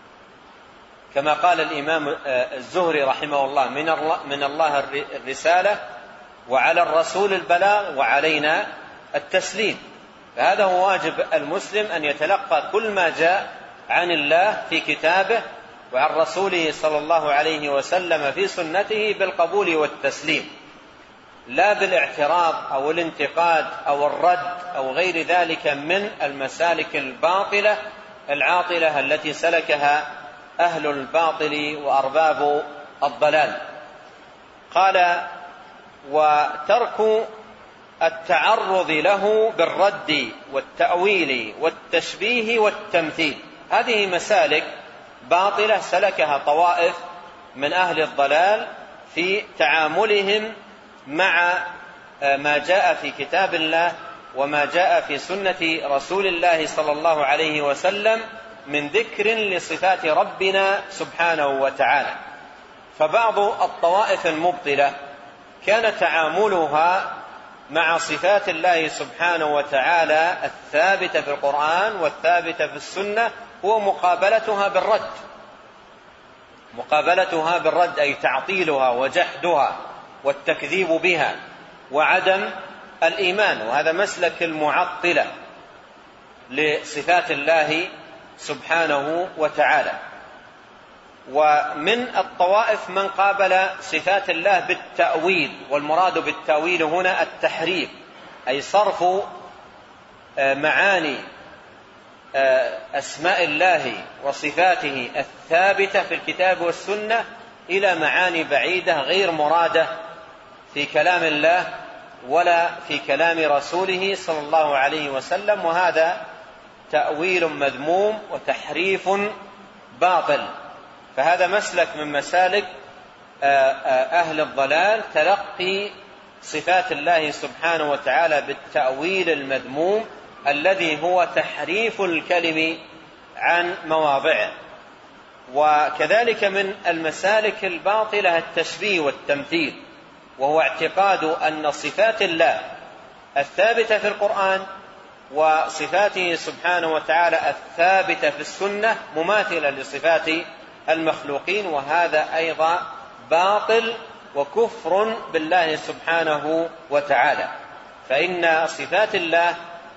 كما قال الإمام الزهري رحمه الله: من الله الرسالة وعلى الرسول البلاغ وعلينا التسليم. فهذا هو واجب المسلم أن يتلقى كل ما جاء عن الله في كتابه وعن رسوله صلى الله عليه وسلم في سنته بالقبول والتسليم، لا بالاعتراض أو الانتقاد أو الرد أو غير ذلك من المسالك الباطلة العاطلة التي سلكها أهل الباطل وأرباب الضلال. قال: وترك التعرض له بالرد والتأويل والتشبيه والتمثيل، هذه مسالك باطلة سلكها طوائف من أهل الضلال في تعاملهم مع ما جاء في كتاب الله وما جاء في سنة رسول الله صلى الله عليه وسلم من ذكر لصفات ربنا سبحانه وتعالى. فبعض الطوائف المبطلة كان تعاملها مع صفات الله سبحانه وتعالى الثابتة في القرآن والثابتة في السنة هو مقابلتها بالرد، مقابلتها بالرد أي تعطيلها وجحدها والتكذيب بها وعدم الإيمان، وهذا مسلك المعطلة لصفات الله سبحانه وتعالى. ومن الطوائف من قابل صفات الله بالتأويل، والمراد بالتأويل هنا التحريف، أي صرف معاني أسماء الله وصفاته الثابتة في الكتاب والسنة إلى معاني بعيدة غير مرادة في كلام الله ولا في كلام رسوله صلى الله عليه وسلم، وهذا تأويل مذموم وتحريف باطل. فهذا مسلك من مسالك أهل الضلال، تلقي صفات الله سبحانه وتعالى بالتأويل المذموم الذي هو تحريف الكلم عن مواضعه. وكذلك من المسالك الباطلة التشبيه والتمثيل، وهو اعتقاد أن صفات الله الثابتة في القرآن وصفاته سبحانه وتعالى الثابتة في السنة مماثلة لصفات المخلوقين، وهذا أيضا باطل وكفر بالله سبحانه وتعالى. فإن صفات الله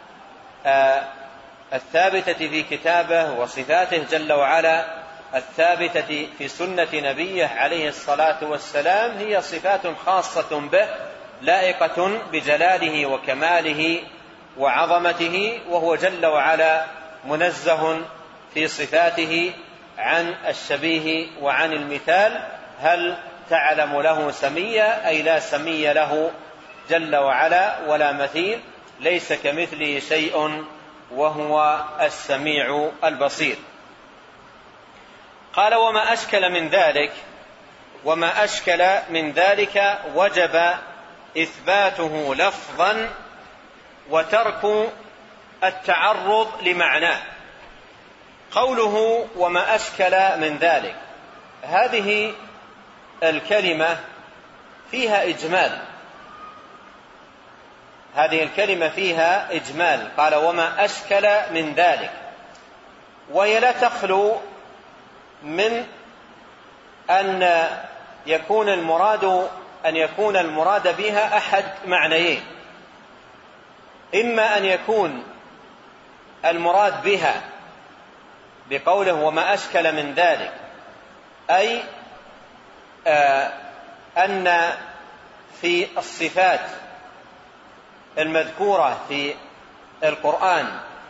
الثابتة في كتابه وصفاته جل وعلا الثابتة في سنة نبيه عليه الصلاة والسلام هي صفات خاصة به لائقة بجلاله وكماله وعظمته، وهو جل وعلا منزه في صفاته عن الشبيه وعن المثال. هل تعلم له سميا؟ أي لا سمي له جل وعلا ولا مثيل، ليس كمثله شيء وهو السميع البصير. قال: وما أشكل من ذلك وما أشكل من ذلك وجب إثباته لفظا وترك التعرض لمعناه. قوله وما أشكل من ذلك، هذه الكلمة فيها إجمال، هذه الكلمة فيها إجمال. قال: وما أشكل من ذلك، وهي لا تخلو من أن يكون المراد أن يكون المراد بها أحد معنيين: إما أن يكون المراد بها بقوله وما أشكل من ذلك أي أن في الصفات المذكورة في القرآن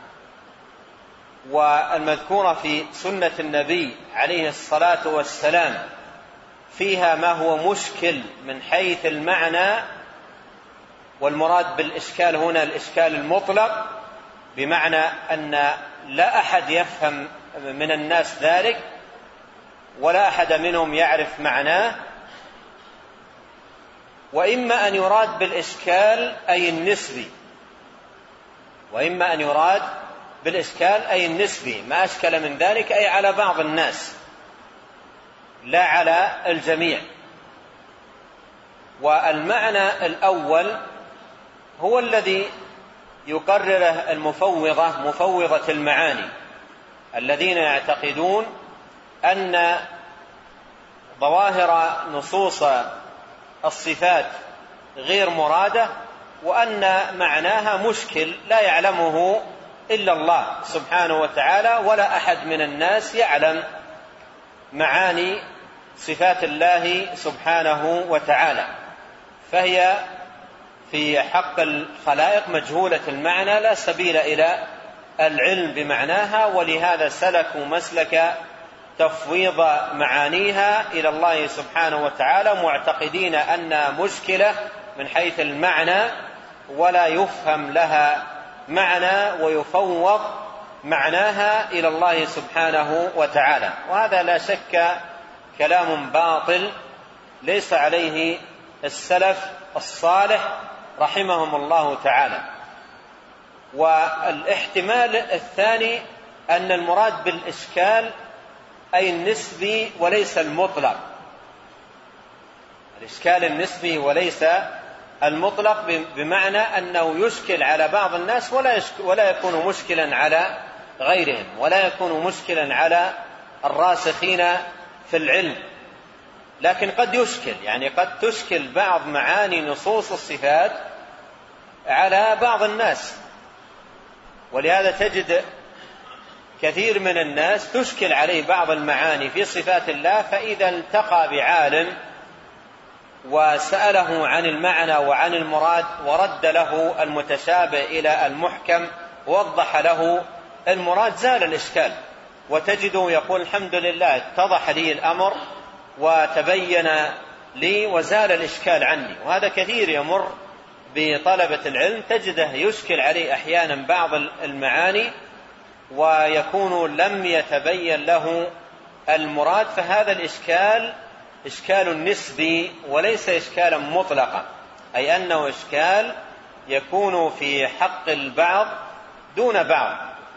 والمذكورة في سنة النبي عليه الصلاة والسلام فيها ما هو مشكل من حيث المعنى، والمراد بالإشكال هنا الإشكال المطلق، بمعنى أن لا أحد يفهم من الناس ذلك ولا أحد منهم يعرف معناه. وإما أن يراد بالإشكال أي النسبي، وإما أن يراد بالإشكال أي النسبي، ما أشكل من ذلك أي على بعض الناس لا على الجميع. والمعنى الأول هو الذي يقرره المفوضة مفوضة المعاني، الذين يعتقدون أن ظواهر نصوص الصفات غير مرادة، وأن معناها مشكل لا يعلمه إلا الله سبحانه وتعالى، ولا أحد من الناس يعلم معاني صفات الله سبحانه وتعالى، فهي في حق الخلائق مجهولة المعنى لا سبيل إلى العلم بمعناها، ولهذا سلكوا مسلك تفويض معانيها إلى الله سبحانه وتعالى، معتقدين أنها مشكلة من حيث المعنى ولا يفهم لها معنى، ويفوض معناها إلى الله سبحانه وتعالى. وهذا لا شك كلام باطل ليس عليه السلف الصالح رحمهم الله تعالى. والاحتمال الثاني أن المراد بالإشكال أي النسبي وليس المطلق، الإشكال النسبي وليس المطلق، بمعنى أنه يشكل على بعض الناس ولا, ولا يكون مشكلا على غيرهم، ولا يكون مشكلا على الراسخين في العلم، لكن قد يشكل، يعني قد تشكل بعض معاني نصوص الصفات على بعض الناس. ولهذا تجد كثير من الناس تشكل عليه بعض المعاني في صفات الله، فإذا التقى بعالم وسأله عن المعنى وعن المراد ورد له المتشابه إلى المحكم ووضح له المراد زال الإشكال، وتجده يقول الحمد لله اتضح لي الأمر وتبين لي وزال الإشكال عني. وهذا كثير يمر بطلبة العلم، تجده يشكل عليه أحيانا بعض المعاني ويكون لم يتبين له المراد، فهذا الإشكال إشكال نسبي وليس إشكالا مطلقا، أي أنه إشكال يكون في حق البعض دون بعض،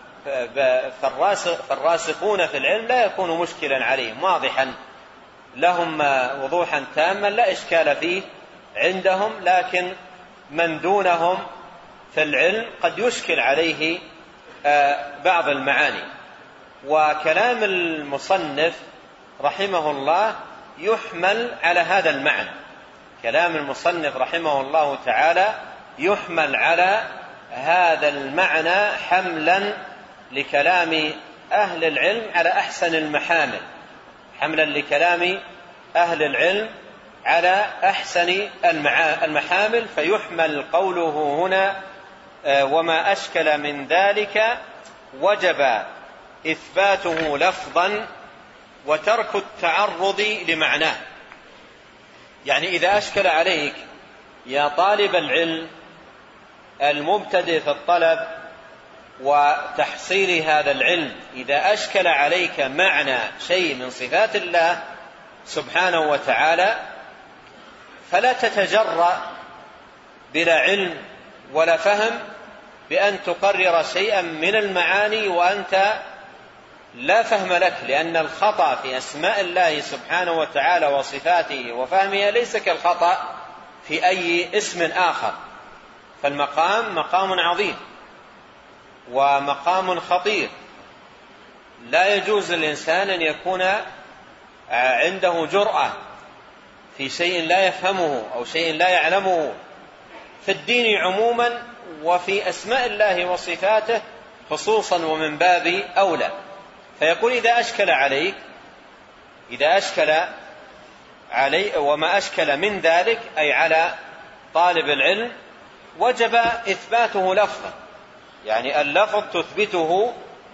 فالراسخون في العلم لا يكون مشكلا عليهم، واضحا لهم وضوحا تاما لا إشكال فيه عندهم، لكن من دونهم في العلم قد يشكل عليه بعض المعاني. وكلام المصنف رحمه الله يحمل على هذا المعنى، كلام المصنف رحمه الله تعالى يحمل على هذا المعنى حملا لكلام أهل العلم على أحسن المحامل، حملا لكلام أهل العلم على أحسن المحامل، فيحمل قوله هنا وما أشكل من ذلك وجب إثباته لفظا وترك التعرض لمعناه. يعني إذا أشكل عليك يا طالب العلم المبتدئ في الطلب وتحصيل هذا العلم، إذا أشكل عليك معنى شيء من صفات الله سبحانه وتعالى فلا تتجرأ بلا علم ولا فهم بأن تقرر شيئا من المعاني وأنت لا فهم لك، لأن الخطأ في أسماء الله سبحانه وتعالى وصفاته وفهمها ليس كالخطأ في أي اسم آخر، فالمقام مقام عظيم ومقام خطير، لا يجوز للإنسان أن يكون عنده جرأة في شيء لا يفهمه أو شيء لا يعلمه في الدين عموما وفي أسماء الله وصفاته خصوصا ومن باب أولى. فيقول إذا أشكل عليك إذا أشكل عليه وما أشكل من ذلك أي على طالب العلم وجب إثباته لفظا، يعني اللفظ تثبته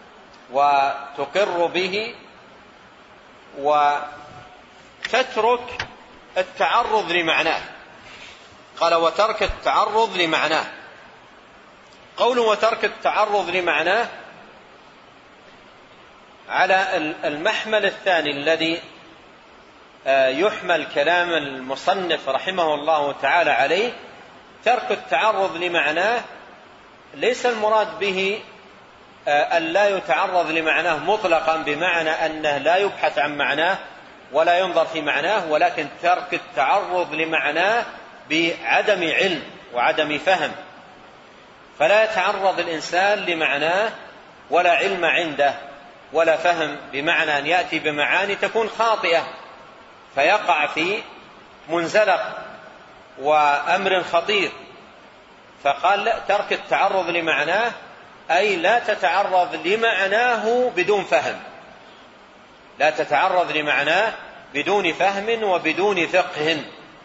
وتقر به وتترك التعرض لمعناه. قال وترك التعرض لمعناه. قول وترك التعرض لمعناه على المحمل الثاني الذي يحمل كلام المصنف رحمه الله تعالى عليه. ترك التعرض لمعناه ليس المراد به أن لا يتعرض لمعناه مطلقا بمعنى أنه لا يبحث عن معناه ولا ينظر في معناه، ولكن ترك التعرض لمعناه بعدم علم وعدم فهم، فلا يتعرض الإنسان لمعناه ولا علم عنده ولا فهم، بمعنى أن يأتي بمعاني تكون خاطئة فيقع في منزلق وأمر خطير. فقال ترك التعرض لمعناه أي لا تتعرض لمعناه بدون فهم، لا تتعرض لمعناه بدون فهم وبدون فقه.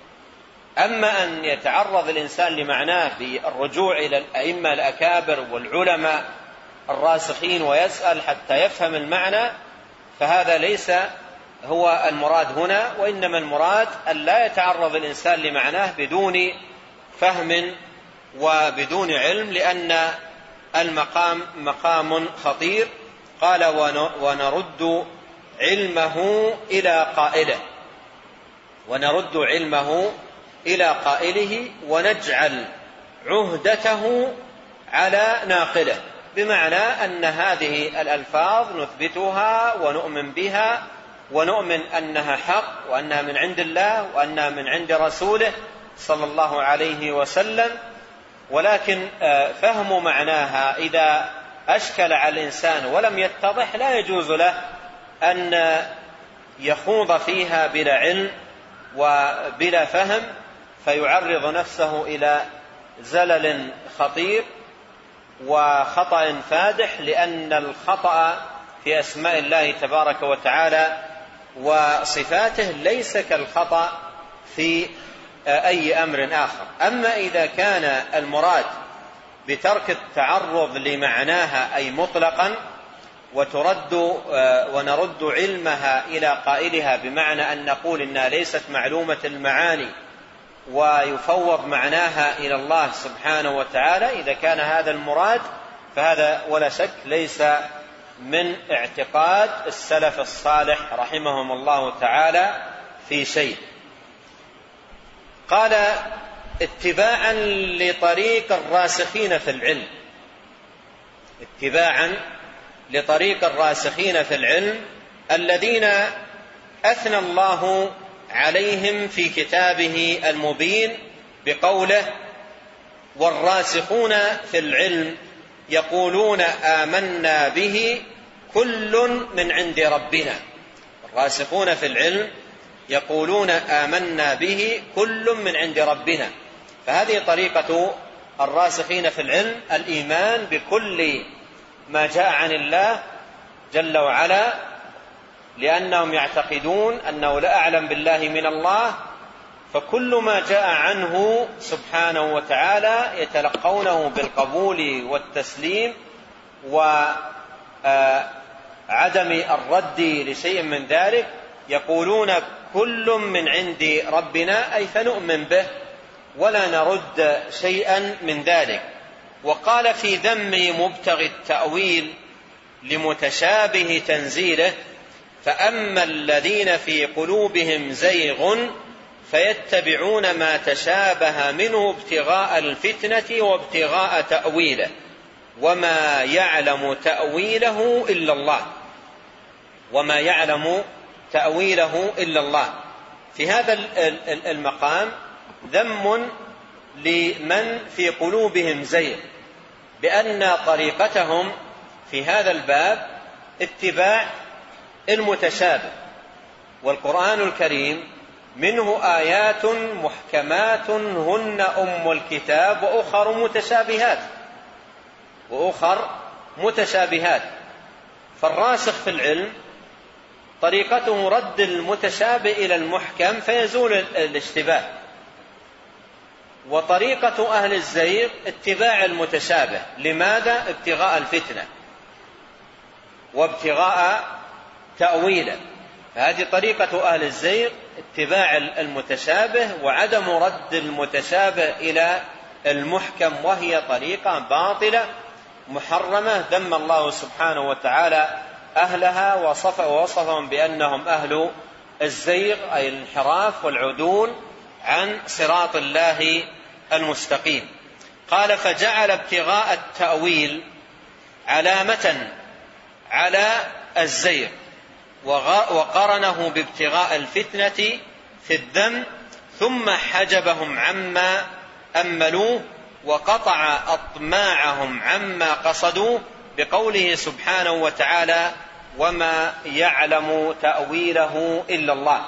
أما أن يتعرض الإنسان لمعناه بالرجوع إلى الأئمة الأكابر والعلماء الراسخين ويسأل حتى يفهم المعنى، فهذا ليس هو المراد هنا، وإنما المراد أن لا يتعرض الإنسان لمعناه بدون فهم وبدون علم، لأن المقام مقام خطير. قال ونرد علمه إلى قائله، ونرد علمه إلى قائله ونجعل عهدته على ناقله، بمعنى أن هذه الألفاظ نثبتها ونؤمن بها ونؤمن أنها حق وأنها من عند الله وأنها من عند رسوله صلى الله عليه وسلم، ولكن فهم معناها إذا أشكل على الإنسان ولم يتضح لا يجوز له أن يخوض فيها بلا علم وبلا فهم فيعرض نفسه إلى زلل خطير وخطأ فادح، لأن الخطأ في أسماء الله تبارك وتعالى وصفاته ليس كالخطأ في أي أمر آخر. أما إذا كان المراد بترك التعرض لمعناها أي مطلقا وترد ونرد علمها إلى قائلها، بمعنى أن نقول إنها ليست معلومة المعاني ويفوض معناها إلى الله سبحانه وتعالى، إذا كان هذا المراد فهذا ولا شك ليس من اعتقاد السلف الصالح رحمهم الله تعالى في شيء. قال اتباعا لطريق الراسخين في العلم، اتباعا لطريق الراسخين في العلم الذين أثنى الله عليهم في كتابه المبين بقوله والراسخون في العلم يقولون آمنا به كل من عند ربنا. الراسخون في العلم يقولون آمنا به كل من عند ربنا، فهذه طريقة الراسخين في العلم، الإيمان بكل ما جاء عن الله جل وعلا، لأنهم يعتقدون أنه لا أعلم بالله من الله، فكل ما جاء عنه سبحانه وتعالى يتلقونه بالقبول والتسليم وعدم الرد لشيء من ذلك. يقولون كل من عند ربنا أي فنؤمن به ولا نرد شيئا من ذلك. وقال في ذم مبتغي التأويل لمتشابه تنزيله فأما الذين في قلوبهم زيغ فيتبعون ما تشابه منه ابتغاء الفتنة وابتغاء تأويله وما يعلم تأويله إلا الله، وما يعلم تأويله إلا الله. في هذا المقام ذم لمن في قلوبهم زيغ، بأن طريقتهم في هذا الباب اتباع المتشابه، والقرآن الكريم منه آيات محكمات هن أم الكتاب وأخر متشابهات وأخر متشابهات فالراسخ في العلم طريقته رد المتشابه إلى المحكم فيزول الاشتباه، وطريقة أهل الزيغ اتباع المتشابه. لماذا؟ ابتغاء الفتنة وابتغاء تأويله. فهذه طريقة أهل الزيغ، اتباع المتشابه وعدم رد المتشابه إلى المحكم، وهي طريقة باطلة محرمة ذم الله سبحانه وتعالى أهلها وصف ووصفهم بأنهم أهل الزيغ، أي الانحراف والعدول عن صراط الله المستقيم. قال: فجعل ابتغاء التأويل علامة على الزيغ، وقرنه بابتغاء الفتنة في الذم، ثم حجبهم عما أملوه وقطع أطماعهم عما قصدوه، بقوله سبحانه وتعالى: وما يعلم تأويله إلا الله.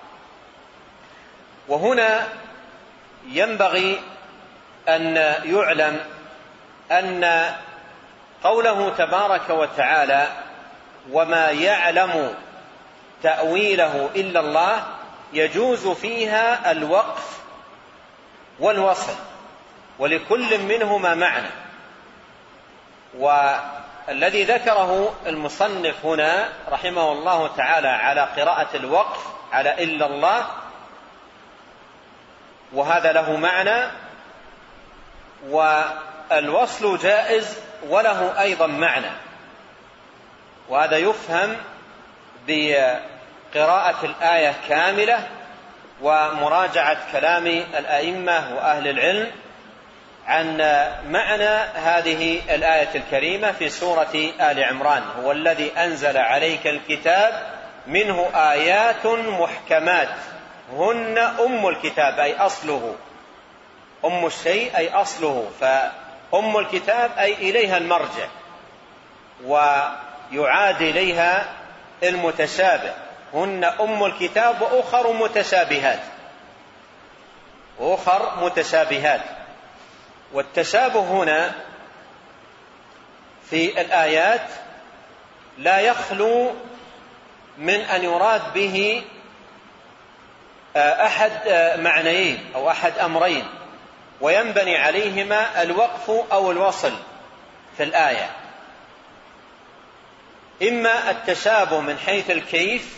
وهنا ينبغي أن يعلم أن قوله تبارك وتعالى وما يعلم تأويله إلا الله يجوز فيها الوقف والوصل، ولكل منهما معنى. والذي ذكره المصنف هنا رحمه الله تعالى على قراءة الوقف على إلا الله، وهذا له معنى، والوصل جائز وله أيضا معنى، وهذا يفهم بقراءة الآية كاملة ومراجعة كلام الأئمة وأهل العلم عن معنى هذه الآية الكريمة في سورة آل عمران: هو الذي أنزل عليك الكتاب منه آيات محكمات هن أم الكتاب، أي أصله، أم الشيء أي أصله، فأم الكتاب أي إليها المرجع، ويعاد إليها المتشابه. هن أم الكتاب وأخر متشابهات، وأخر متشابهات. والتشابه هنا في الآيات لا يخلو من أن يراد به أحد معنيين أو أحد أمرين، وينبني عليهما الوقف أو الوصل في الآية. إما التشابه من حيث الكيف،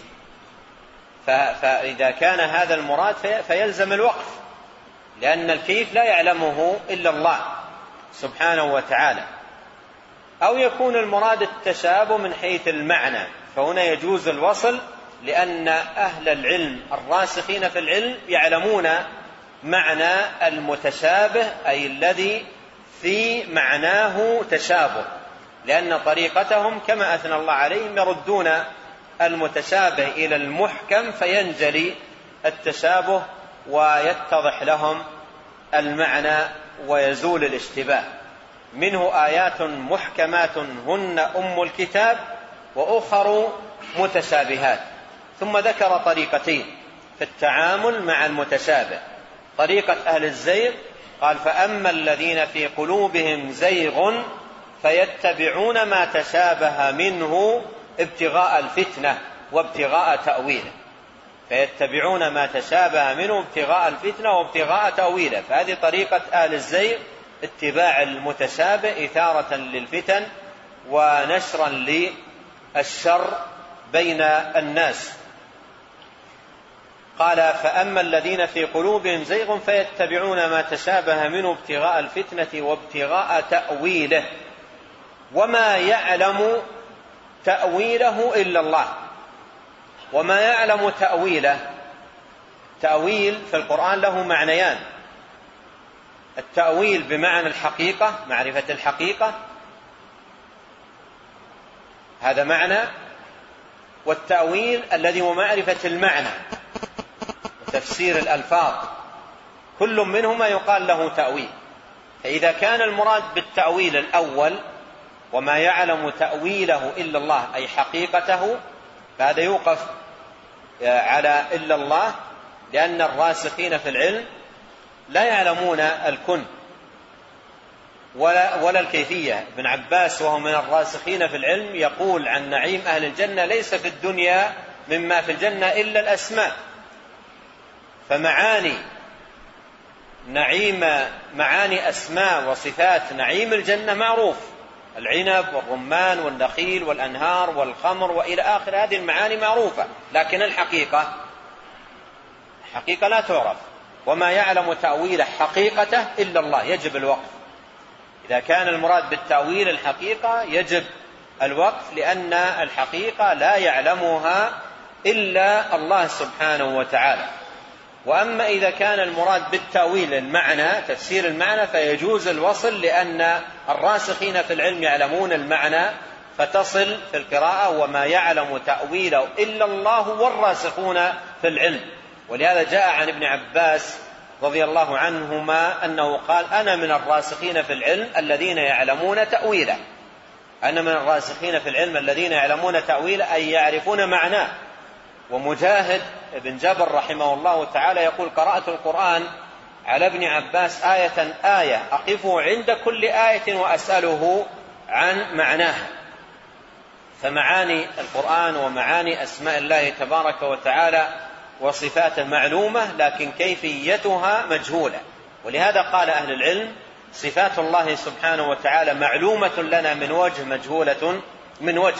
فإذا كان هذا المراد فيلزم الوقف، لأن الكيف لا يعلمه إلا الله سبحانه وتعالى. أو يكون المراد التشابه من حيث المعنى، فهنا يجوز الوصل، لأن أهل العلم الراسخين في العلم يعلمون معنى المتشابه، أي الذي في معناه تشابه، لأن طريقتهم كما أثنى الله عليهم يردون المتشابه إلى المحكم فينجلي التشابه ويتضح لهم المعنى ويزول الاشتباه. منه آيات محكمات هن أم الكتاب وأخر متشابهات. ثم ذكر طريقتين في التعامل مع المتشابه. طريقة أهل الزيغ قال: فأما الذين في قلوبهم زيغ فيتبعون ما تشابه منه ابتغاء الفتنة وابتغاء تأويله. فيتبعون ما تشابه منه ابتغاء الفتنة وابتغاء تأويله. فهذه طريقة أهل الزيغ، اتباع المتشابه إثارة للفتن ونشرا للشر بين الناس. قال: فأما الذين في قلوبهم زيغ فيتبعون ما تشابه منه ابتغاء الفتنة وابتغاء تأويله وما يعلم تأويله إلا الله. وما يعلم تأويله، تأويل في القرآن له معنيان: التأويل بمعنى الحقيقة، معرفة الحقيقة، هذا معنى، والتأويل الذي هو معرفة المعنى وتفسير الألفاظ، كل منهما يقال له تأويل. فإذا كان المراد بالتأويل الأول وما يعلم تأويله إلا الله أي حقيقته، فهذا يوقف على إلا الله، لأن الراسخين في العلم لا يعلمون الكن ولا, ولا الكيفية. ابن عباس وهو من الراسخين في العلم يقول عن نعيم أهل الجنة: ليس في الدنيا مما في الجنة إلا الأسماء. فمعاني نعيم معاني أسماء وصفات نعيم الجنة معروف، العنب والرمان والنخيل والأنهار والخمر وإلى آخر هذه المعاني معروفة، لكن الحقيقة حقيقة لا تعرف، وما يعلم تأويل حقيقته إلا الله، يجب الوقف. إذا كان المراد بالتأويل الحقيقة يجب الوقف، لأن الحقيقة لا يعلمها إلا الله سبحانه وتعالى. وأما إذا كان المراد بالتأويل المعنى تفسير المعنى فيجوز الوصل، لأن الراسخين في العلم يعلمون المعنى، فتصل في القراءة وما يعلم تأويله إلا الله والراسخون في العلم. ولهذا جاء عن ابن عباس رضي الله عنهما أنه قال: أنا من الراسخين في العلم الذين يعلمون تأويله. أنا من الراسخين في العلم الذين يعلمون تأويله أي يعرفون معناه. ومجاهد بن جبر رحمه الله تعالى يقول: قرأت القرآن على ابن عباس آية آية أقف عند كل آية وأسأله عن معناها. فمعاني القرآن ومعاني أسماء الله تبارك وتعالى وصفاته معلومة، لكن كيفيتها مجهولة. ولهذا قال أهل العلم: صفات الله سبحانه وتعالى معلومة لنا من وجه، مجهولة من وجه.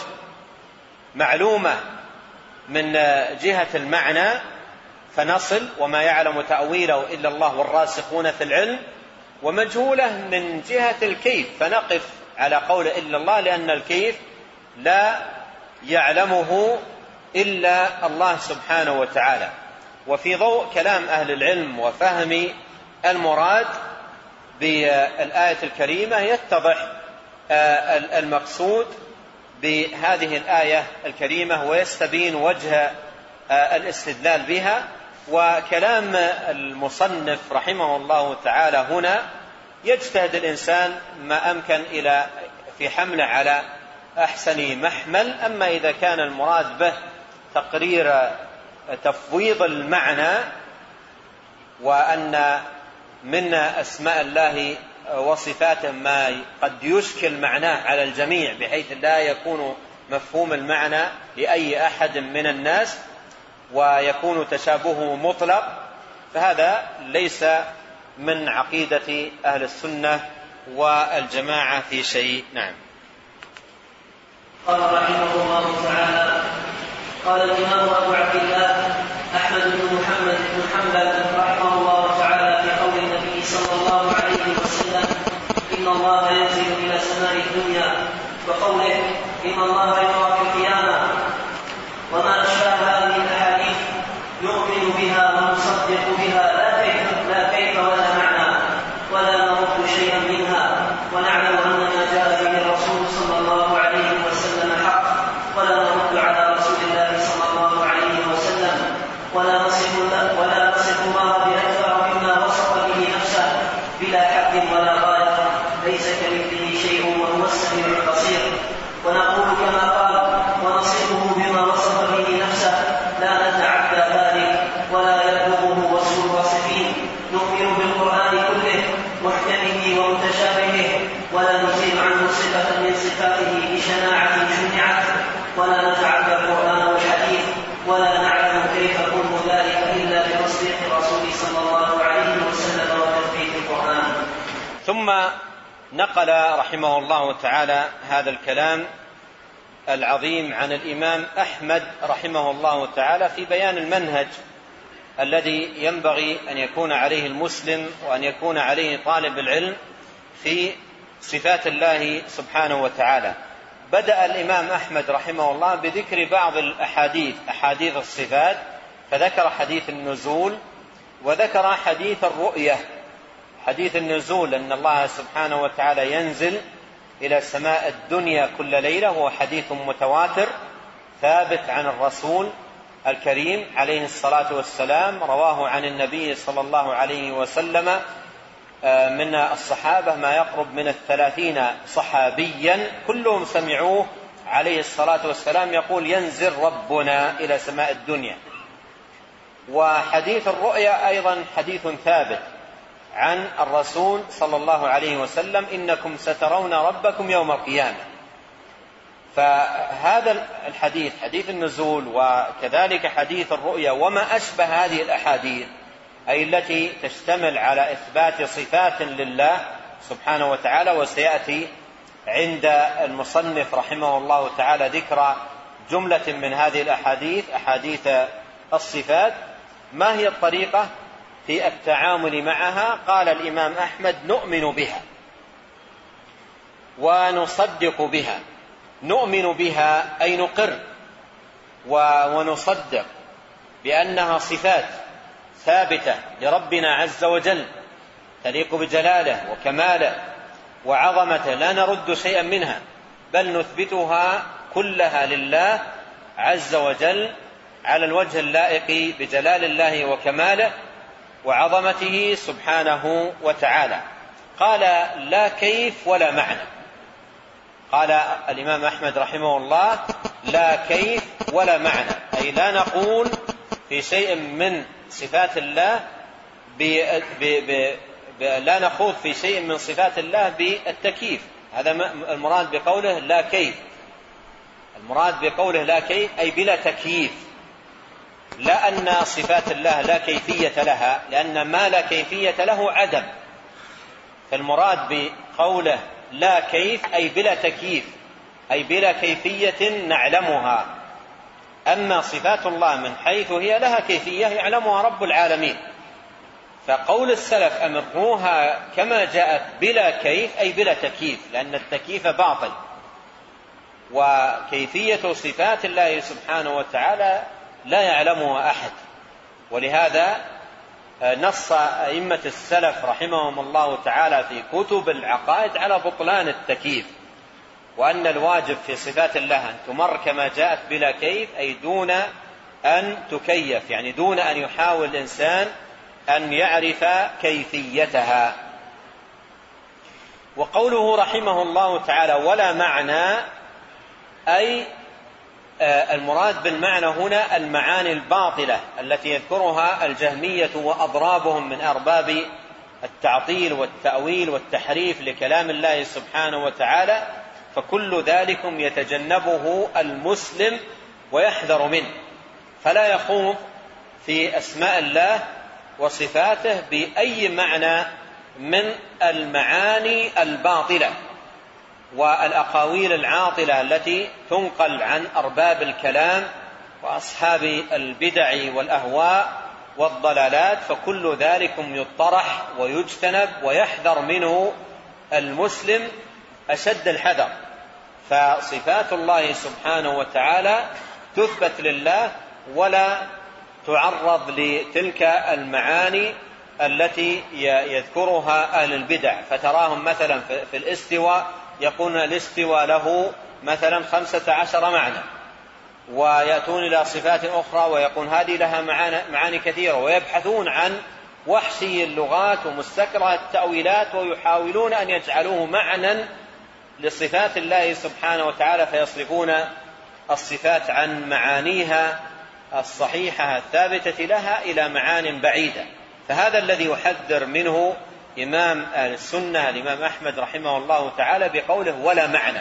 معلومة من جهة المعنى فنصل وما يعلم تأويله إلا الله والراسخون في العلم، ومجهولة من جهة الكيف فنقف على قول إلا الله، لأن الكيف لا يعلمه إلا الله سبحانه وتعالى. وفي ضوء كلام أهل العلم وفهم المراد بالآية الكريمة يتضح المقصود بهذه الآية الكريمة ويستبين وجه الاستدلال بها. وكلام المصنف رحمه الله تعالى هنا يجتهد الإنسان ما أمكن إلى في حمله على أحسن محمل. أما إذا كان المراد به تقرير تفويض المعنى، وأن من أسماء الله وصفاته ما قد يشكل معناه على الجميع بحيث لا يكون مفهوم المعنى لأي أحد من الناس ويكون تشابهه مطلق، فهذا ليس من عقيدة أهل السنة والجماعة في شيء. نعم. قال رحمه الله تعالى: قال الإمام أبو عبد الله أحمد بن محمد بن حنبل رحمه الله تعالى في قول النبي صلى الله عليه وسلم: إن الله ينزل إلى سماء الدنيا، وقوله: إن الله يرى في القيامة، وما أشبه هذه الأحاديث نؤمن بها ونصدق بها لا كيف, لا كيف ولا معنى، ولا نرد شيئا منها، ونعلم أن ما جاء به الرسول صلى الله عليه وسلم حق، ولا نرد على رسول الله صلى الله عليه وسلم، ولا نصف ولا نصف الله بأكثر مما وصف به نفسه بلا حد ولا غاية، ليس كمثله شيء وهو السميع البصير. ونقول كما قال: ونصفه بما وصف به نفسه، لا نتعدى ذلك ولا يبلغه وصف الواصفين. نؤمن بالقرآن كله محكمه ومتشابهه، ولا نزيل عنه صفة من صفاته بشناعة شنعت، ولا نتعدى القرآن والحديث، ولا نعلم كيف كل ذلك إلا بتصديق الرسول صلى الله عليه وسلم وتثبيت القرآن. ثم نقل رحمه الله تعالى هذا الكلام العظيم عن الإمام أحمد رحمه الله تعالى في بيان المنهج الذي ينبغي أن يكون عليه المسلم وأن يكون عليه طالب العلم في صفات الله سبحانه وتعالى. بدأ الإمام أحمد رحمه الله بذكر بعض الأحاديث أحاديث الصفات، فذكر حديث النزول وذكر حديث الرؤية. حديث النزول أن الله سبحانه وتعالى ينزل إلى سماء الدنيا كل ليلة، هو حديث متواتر ثابت عن الرسول الكريم عليه الصلاة والسلام، رواه عن النبي صلى الله عليه وسلم من الصحابة ما يقرب من الثلاثين صحابيا كلهم سمعوه عليه الصلاة والسلام يقول: ينزل ربنا إلى سماء الدنيا. وحديث الرؤيا أيضا حديث ثابت عن الرسول صلى الله عليه وسلم: إنكم سترون ربكم يوم القيامة. فهذا الحديث حديث النزول وكذلك حديث الرؤيا وما أشبه هذه الأحاديث أي التي تشتمل على إثبات صفات لله سبحانه وتعالى، وسيأتي عند المصنف رحمه الله تعالى ذكر جملة من هذه الأحاديث أحاديث الصفات. ما هي الطريقة في التعامل معها؟ قال الإمام أحمد: نؤمن بها ونصدق بها. نؤمن بها أي نقر ونصدق بأنها صفات ثابتة لربنا عز وجل تليق بجلاله وكماله وعظمته، لا نرد شيئا منها بل نثبتها كلها لله عز وجل على الوجه اللائق بجلال الله وكماله وعظمته سبحانه وتعالى. قال: لا كيف ولا معنى. قال الإمام أحمد رحمه الله: لا كيف ولا معنى، أي لا نقول في شيء من صفات الله ب... ب... ب... ب... لا نخوض في شيء من صفات الله بالتكييف. هذا المراد بقوله لا كيف. المراد بقوله لا كيف أي بلا تكييف، لا أن صفات الله لا كيفية لها، لأن ما لا كيفية له عدم. فالمراد بقوله لا كيف أي بلا تكييف، أي بلا كيفية نعلمها. أما صفات الله من حيث هي لها كيفية يعلمها رب العالمين. فقول السلف: أمروها كما جاءت بلا كيف أي بلا تكييف، لأن التكييف باطل، وكيفية صفات الله سبحانه وتعالى لا يعلمها أحد. ولهذا نص أئمة السلف رحمهم الله تعالى في كتب العقائد على بطلان التكييف، وأن الواجب في صفات الله أن تمر كما جاءت بلا كيف، أي دون أن تكيف، يعني دون أن يحاول الإنسان أن يعرف كيفيتها. وقوله رحمه الله تعالى: ولا معنى، أي المراد بالمعنى هنا المعاني الباطلة التي يذكرها الجهمية وأضرابهم من أرباب التعطيل والتأويل والتحريف لكلام الله سبحانه وتعالى، فكل ذلكم يتجنبه المسلم ويحذر منه، فلا يخوض في أسماء الله وصفاته بأي معنى من المعاني الباطلة والأقاويل العاطلة التي تنقل عن أرباب الكلام وأصحاب البدع والأهواء والضلالات، فكل ذلكم يطرح ويجتنب ويحذر منه المسلم أشد الحذر. فصفات الله سبحانه وتعالى تثبت لله ولا تعرض لتلك المعاني التي يذكرها أهل البدع. فتراهم مثلا في الاستواء يقولون الاستواء له مثلا خمسة عشر معنى، ويأتون إلى صفات أخرى ويقول هذه لها معاني كثيرة، ويبحثون عن وحشي اللغات ومستكره التأويلات ويحاولون أن يجعلوه معنى لصفات الله سبحانه وتعالى، فيصرفون الصفات عن معانيها الصحيحة الثابتة لها إلى معان بعيدة. فهذا الذي يحذر منه إمام أهل السنة الإمام أحمد رحمه الله تعالى بقوله ولا معنى،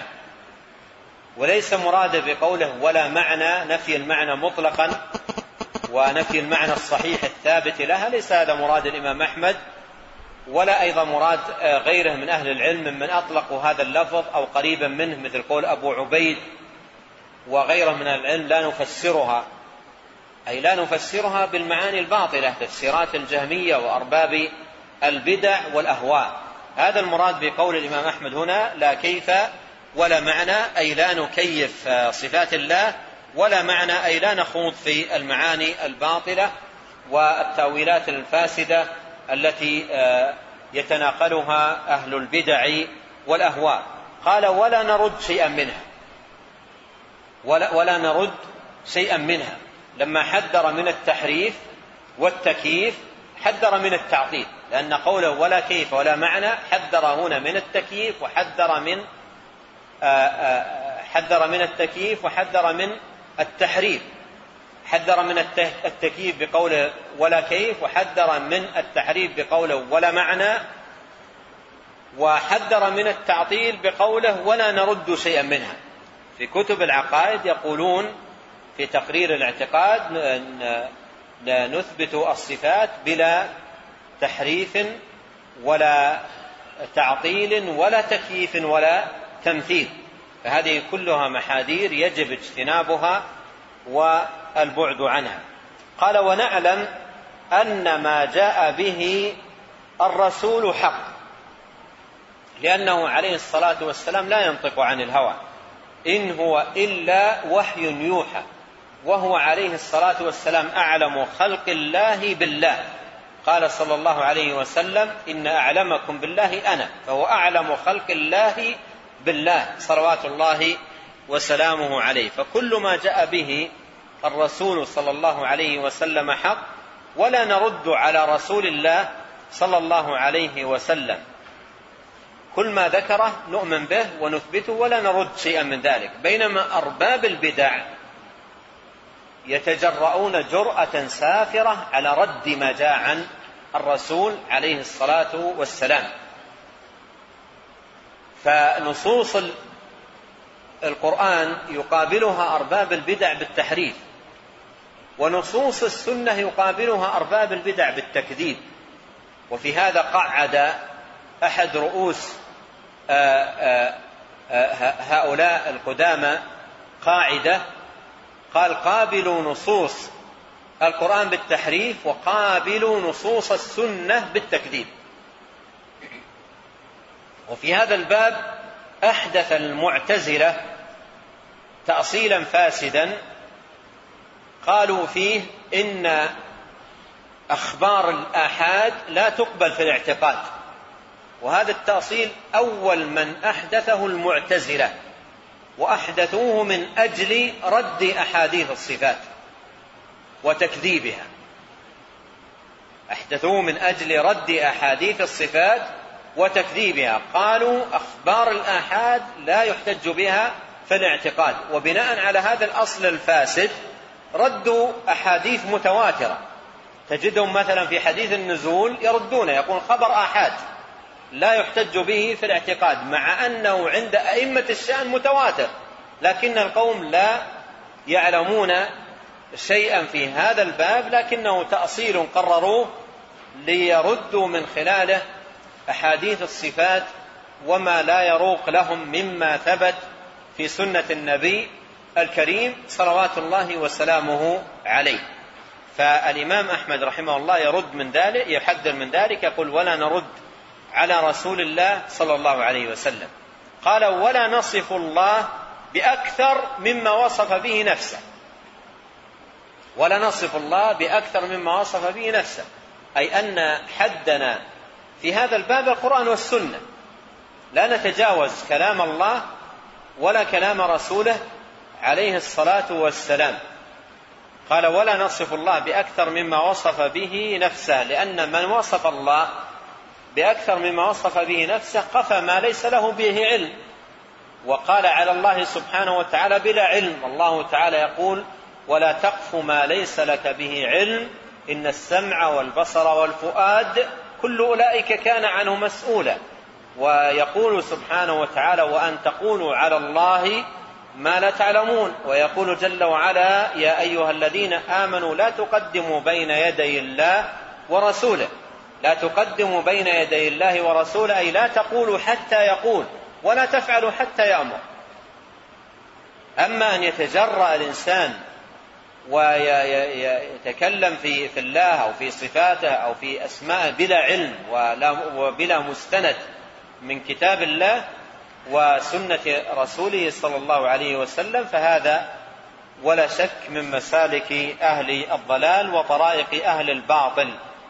وليس مراده بقوله ولا معنى نفي المعنى مطلقا ونفي المعنى الصحيح الثابت لها، ليس هذا مراد الإمام أحمد، ولا أيضا مراد غيره من أهل العلم ممن أطلقوا هذا اللفظ أو قريبا منه، مثل قول أبو عبيد وغيره من العلم: لا نفسرها، أي لا نفسرها بالمعاني الباطلة، تفسيرات الجهمية وأرباب البدع والأهواء. هذا المراد بقول الإمام أحمد هنا: لا كيف ولا معنى، أي لا نكيف صفات الله، ولا معنى أي لا نخوض في المعاني الباطلة والتأويلات الفاسدة التي يتناقلها أهل البدع والأهواء. قال: ولا نرد شيئا منها، ولا, ولا نرد شيئا منها. لما حذر من التحريف والتكييف حذر من التعطيل، لأن قوله ولا كيف ولا معنى حذر هنا من التكييف وحذر من آآ آآ حذر من التكييف وحذر من التحريف. حذر من التكييف بقوله ولا كيف، وحذر من التحريف بقوله ولا معنى، وحذر من التعطيل بقوله ولا نرد شيئا منها. في كتب العقائد يقولون في تقرير الاعتقاد نثبت الصفات بلا تحريف ولا تعطيل ولا تكييف ولا تمثيل، فهذه كلها محاذير يجب اجتنابها والبعد عنها. قال: ونعلم أن ما جاء به الرسول حق، لأنه عليه الصلاة والسلام لا ينطق عن الهوى، إن هو إلا وحي يوحى، وهو عليه الصلاة والسلام أعلم خلق الله بالله. قال صلى الله عليه وسلم: إن أعلمكم بالله أنا، فهو أعلم خلق الله بالله صلوات الله وسلامه عليه. فكل ما جاء به الرسول صلى الله عليه وسلم حق، ولا نرد على رسول الله صلى الله عليه وسلم، كل ما ذكره نؤمن به ونثبته ولا نرد شيئا من ذلك. بينما أرباب البدع يتجرؤون جرأة سافرة على رد ما جاء عن الرسول عليه الصلاة والسلام. فنصوص القرآن يقابلها أرباب البدع بالتحريف، ونصوص السنة يقابلها أرباب البدع بالتكذيب. وفي هذا قعد أحد رؤوس هؤلاء القدامى قاعدة، قال: قابلوا نصوص القرآن بالتحريف وقابلوا نصوص السنة بالتكذيب. وفي هذا الباب أحدث المعتزلة تأصيلا فاسدا، قالوا فيه إن أخبار الآحاد لا تقبل في الاعتقاد، وهذا التأصيل أول من أحدثه المعتزلة، وأحدثوه من أجل رد أحاديث الصفات وتكذيبها، أحدثوه من أجل رد أحاديث الصفات وتكذيبها. قالوا أخبار الآحاد لا يحتج بها في الاعتقاد، وبناء على هذا الأصل الفاسد ردوا أحاديث متواترة، تجدهم مثلا في حديث النزول يردون، يقول خبر آحاد لا يحتج به في الاعتقاد، مع أنه عند أئمة الشأن متواتر، لكن القوم لا يعلمون شيئا في هذا الباب، لكنه تأصيل قرروه ليردوا من خلاله أحاديث الصفات وما لا يروق لهم مما ثبت في سنة النبي الكريم صلوات الله وسلامه عليه. فالإمام أحمد رحمه الله يرد من ذلك، يحذر من ذلك، يقول: ولا نرد على رسول الله صلى الله عليه وسلم. قال: ولا نصف الله بأكثر مما وصف به نفسه. ولا نصف الله بأكثر مما وصف به نفسه، أي أن حدنا في هذا الباب القرآن والسنة، لا نتجاوز كلام الله ولا كلام رسوله عليه الصلاة والسلام. قال: ولا نصف الله بأكثر مما وصف به نفسه، لأن من وصف الله بأكثر مما وصف به نفسه قفى ما ليس له به علم، وقال على الله سبحانه وتعالى بلا علم. الله تعالى يقول: ولا تقف ما ليس لك به علم إن السمع والبصر والفؤاد كل أولئك كان عنه مسؤولا. ويقول سبحانه وتعالى: وأن تقولوا على الله ما لا تعلمون. ويقول جل وعلا: يا أيها الذين آمنوا لا تقدموا بين يدي الله ورسوله. لا تقدموا بين يدي الله ورسوله، أي لا تقولوا حتى يقول، ولا تفعلوا حتى يأمر. أما أن يتجرأ الإنسان ويتكلم في في الله أو في صفاته أو في أسماءه بلا علم وبلا مستند من كتاب الله وسنة رسوله صلى الله عليه وسلم، فهذا ولا شك من مسالك أهل الضلال وطرائق أهل الباطل.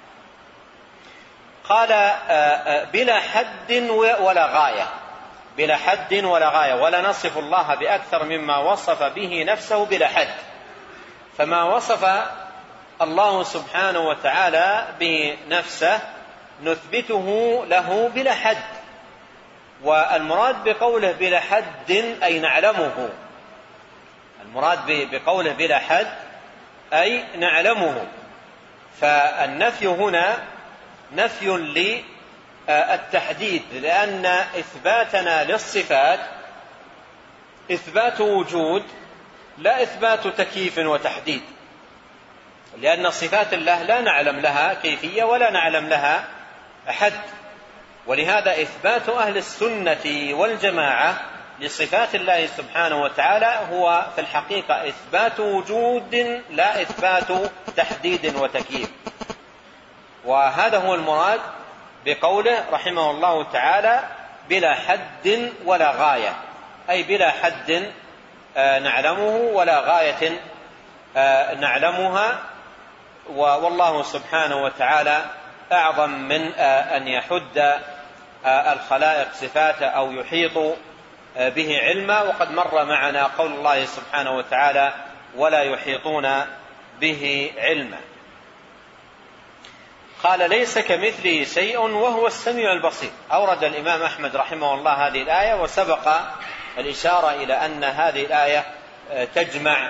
قال: بلا حد ولا غاية. بلا حد ولا غاية، ولا نصف الله بأكثر مما وصف به نفسه بلا حد. فما وصف الله سبحانه وتعالى بنفسه نثبته له بلا حد، والمراد بقوله بلا حد أي نعلمه. المراد بقوله بلا حد أي نعلمه. فالنفي هنا نفي للتحديد، لأن إثباتنا للصفات إثبات وجود لا إثبات تكييف وتحديد، لأن صفات الله لا نعلم لها كيفية ولا نعلم لها حد، ولهذا إثبات أهل السنة والجماعة لصفات الله سبحانه وتعالى هو في الحقيقة إثبات وجود لا إثبات تحديد وتكييف. وهذا هو المراد بقوله رحمه الله تعالى بلا حد ولا غاية، أي بلا حد نعلمه ولا غاية نعلمها، والله سبحانه وتعالى أعظم من أن يحد الخلائق صفاته أو يحيط به علما. وقد مر معنا قول الله سبحانه وتعالى ولا يحيطون به علما. قال ليس كمثله شيء وهو السميع البصير. أورد الإمام أحمد رحمه الله هذه الآية، وسبق الإشارة إلى أن هذه الآية تجمع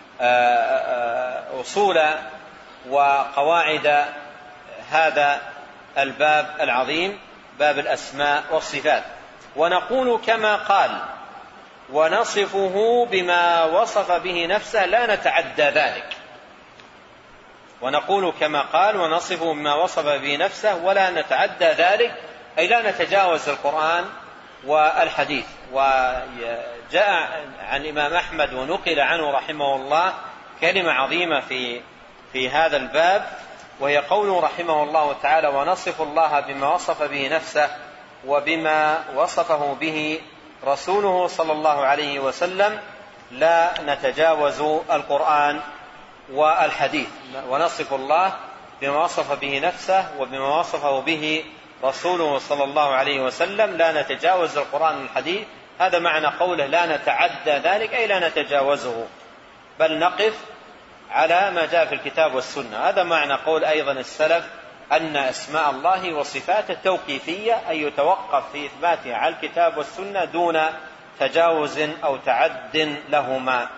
أصول وقواعد هذا الباب العظيم، باب الأسماء والصفات. ونقول كما قال ونصفه بما وصف به نفسه لا نتعدى ذلك. ونقول كما قال ونصفه بما وصف به نفسه ولا نتعدى ذلك، أي لا نتجاوز القرآن والحديث. وجاء عن الإمام أحمد ونقل عنه رحمه الله كلمة عظيمة في في هذا الباب، وهي قوله رحمه الله تعالى ونصف الله بما وصف به نفسه وبما وصفه به رسوله صلى الله عليه وسلم لا نتجاوز القرآن والحديث. ونصف الله بما وصف به نفسه وبما وصفه به رسوله صلى الله عليه وسلم لا نتجاوز القرآن والحديث. هذا معنى قوله لا نتعدى ذلك، أي لا نتجاوزه بل نقف على ما جاء في الكتاب والسنة. هذا معنى قول أيضا السلف أن أسماء الله وصفاته توقيفية، أي يتوقف في إثباتها على الكتاب والسنة دون تجاوز أو تعد لهما.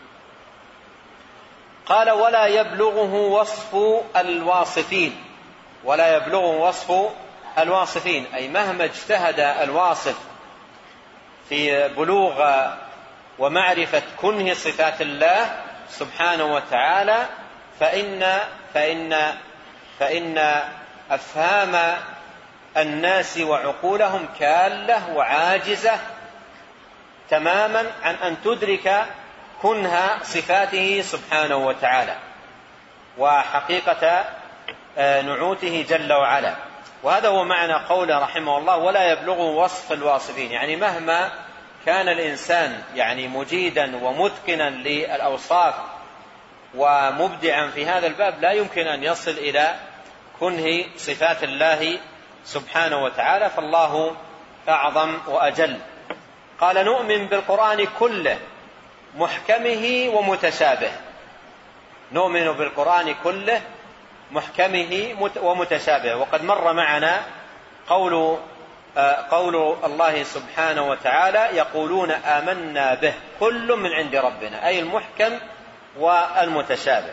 قال ولا يبلغه وصف الواصفين. ولا يبلغه وصف الواصفين، أي مهما اجتهد الواصف في بلوغ ومعرفة كنه صفات الله سبحانه وتعالى فإن فإن فإن أفهام الناس وعقولهم كالة وعاجزة تماما عن أن تدرك كنه صفاته سبحانه وتعالى وحقيقة نعوته جل وعلا. وهذا هو معنى قوله رحمه الله ولا يبلغ وصف الواصفين، يعني مهما كان الإنسان يعني مجيدا ومتقنا للأوصاف ومبدعا في هذا الباب لا يمكن أن يصل إلى كنه صفات الله سبحانه وتعالى، فالله أعظم وأجل. قال نؤمن بالقرآن كله محكمه ومتشابه. نؤمن بالقرآن كله محكمه ومتشابه. وقد مر معنا قول قول الله سبحانه وتعالى يقولون آمنا به كل من عند ربنا، أي المحكم والمتشابه.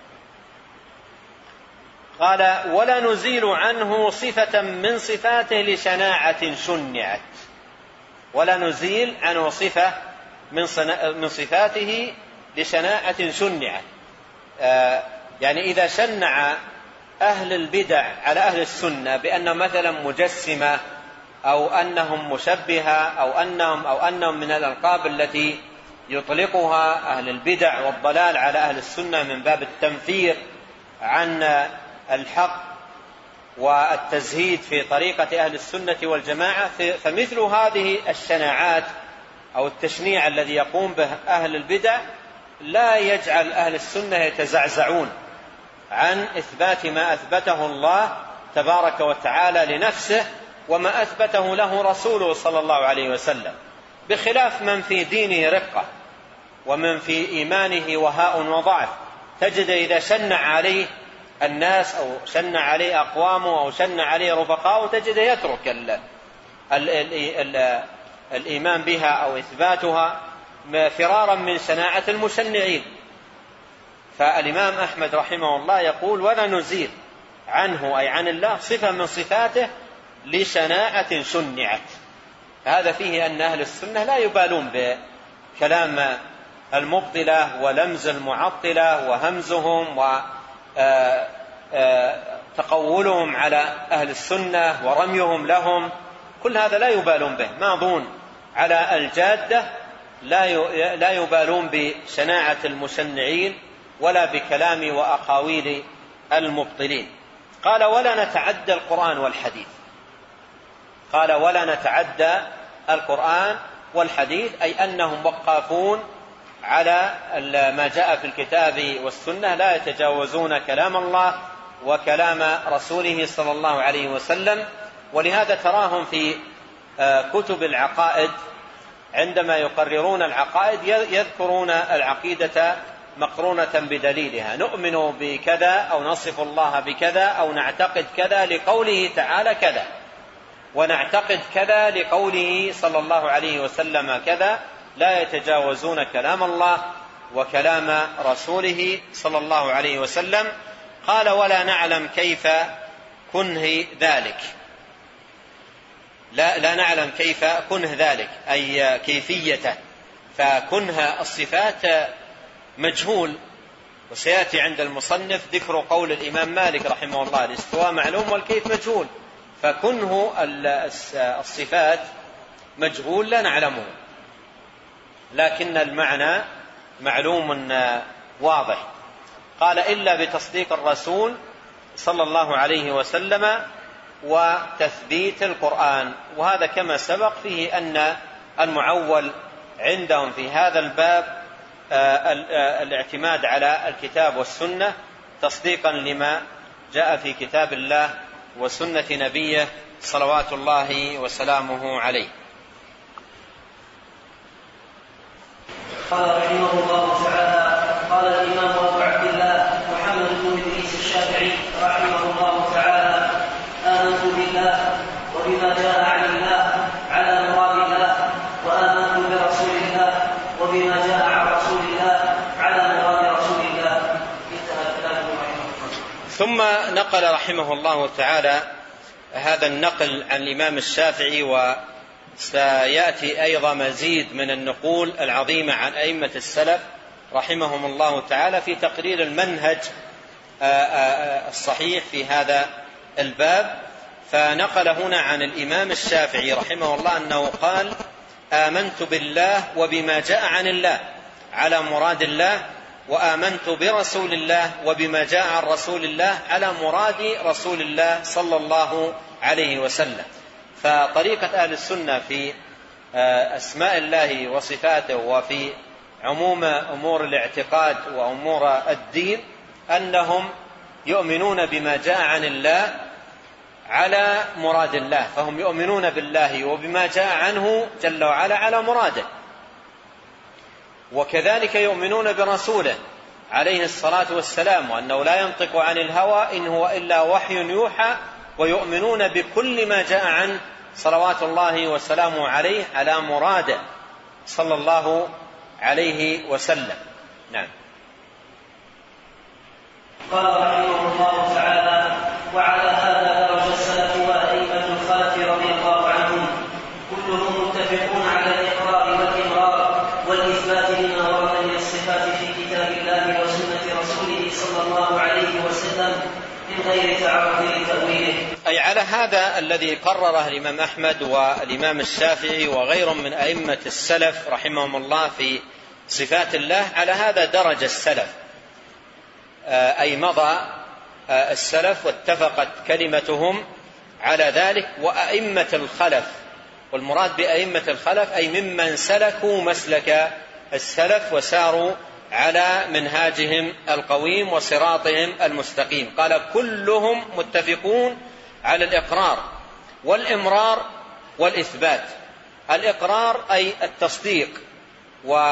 قال ولا نزيل عنه صفة من صفاته لشناعة شنعت. ولا نزيل عنه صفة من صفاته لشناعة شنعت، يعني إذا شنع أهل البدع على أهل السنة بأن مثلا مجسمة أو أنهم مشبهة أو أنهم أو أنهم من الألقاب التي يطلقها أهل البدع والضلال على أهل السنة من باب التنفير عن الحق والتزهيد في طريقة أهل السنة والجماعة، فمثل هذه الشناعات أو التشنيع الذي يقوم به أهل البدع لا يجعل أهل السنة يتزعزعون عن إثبات ما أثبته الله تبارك وتعالى لنفسه وما أثبته له رسوله صلى الله عليه وسلم، بخلاف من في دينه رقة ومن في إيمانه وهاء وضعف. تجد إذا شنع عليه الناس أو شنع عليه أقوامه أو شنع عليه رفقاءه تجد يترك ال ال ال ال الإيمان بها أو إثباتها فرارا من شناعة المشنعين. فالإمام أحمد رحمه الله يقول ولا نزيل عنه أي عن الله صفة من صفاته لشناعة شنعت. هذا فيه أن أهل السنة لا يبالون كلام المبطلة ولمز المعطلة وهمزهم وتقولهم على أهل السنة ورميهم لهم، كل هذا لا يبالون به، ماضون على الجادة، لا يبالون بشناعة المشنعين ولا بكلام وأقاويل المبطلين. قال ولا نتعدى القرآن والحديث. قال ولا نتعدى القرآن والحديث، أي أنهم وقافون على ما جاء في الكتاب والسنة، لا يتجاوزون كلام الله وكلام رسوله صلى الله عليه وسلم. ولهذا تراهم في كتب العقائد عندما يقررون العقائد يذكرون العقيدة مقرونة بدليلها، نؤمن بكذا أو نصف الله بكذا أو نعتقد كذا لقوله تعالى كذا، ونعتقد كذا لقوله صلى الله عليه وسلم كذا، لا يتجاوزون كلام الله وكلام رسوله صلى الله عليه وسلم. قال ولا نعلم كيف كنه ذلك، لا, لا نعلم كيف كنه ذلك أي كيفيته، فكنه الصفات مجهول، وسيأتي عند المصنف ذكر قول الإمام مالك رحمه الله الاستواء معلوم والكيف مجهول، فكنه الصفات مجهول لا نعلمه، لكن المعنى معلوم واضح. قال إلا بتصديق الرسول صلى الله عليه وسلم وتثبيت القرآن، وهذا كما سبق فيه أن المعول عندهم في هذا الباب الاعتماد على الكتاب والسنة تصديقا لما جاء في كتاب الله وسنة نبيه صلوات الله وسلامه عليه. قال رحمه الله تعالى قال الإمام أبو عبد الله محمد بن إدريس الشافعي رحمه الله تعالى آمنت بالله وبما جاء عن الله على مراد الله، وآمنت برسول الله وبما جاء عن رسول الله على مراد رسول الله. ثم نقل رحمه الله تعالى هذا النقل عن الإمام الشافعي، وسيأتي أيضا مزيد من النقول العظيمة عن أئمة السلف رحمهم الله تعالى في تقرير المنهج الصحيح في هذا الباب. فنقل هنا عن الإمام الشافعي رحمه الله أنه قال آمنت بالله وبما جاء عن الله على مراد الله، وآمنت برسول الله وبما جاء عن رسول الله على مراد رسول الله صلى الله عليه وسلم. فطريقة أهل السنة في أسماء الله وصفاته وفي عموم أمور الاعتقاد وأمور الدين أنهم يؤمنون بما جاء عن الله على مراد الله، فهم يؤمنون بالله وبما جاء عنه جل وعلا على مراده، وكذلك يؤمنون برسوله عليه الصلاة والسلام وأنه لا ينطق عن الهوى إن هو إلا وحي يوحى، ويؤمنون بكل ما جاء عنه صلوات الله وسلامه عليه على مراده صلى الله عليه وسلم. نعم. قال رحمه الله تعالى وعلى هذا درج السلف وأئمة الخلف رضي الله عنهم كلهم متفقون على الإقرار والإمرار والإثبات لما ورد من الصفات في كتاب الله وسنة رسوله صلى الله عليه وسلم من غير تعرض لتأويله، أي على هذا الذي قرره الإمام أحمد والإمام الشافعي وغيرهم من أئمة السلف رحمهم الله في صفات الله، على هذا درج السلف، أي مضى السلف واتفقت كلمتهم على ذلك، وأئمة الخلف، والمراد بأئمة الخلف أي ممن سلكوا مسلك السلف وساروا على منهاجهم القويم وصراطهم المستقيم. قال كلهم متفقون على الإقرار والإمرار والإثبات. الإقرار أي التصديق، و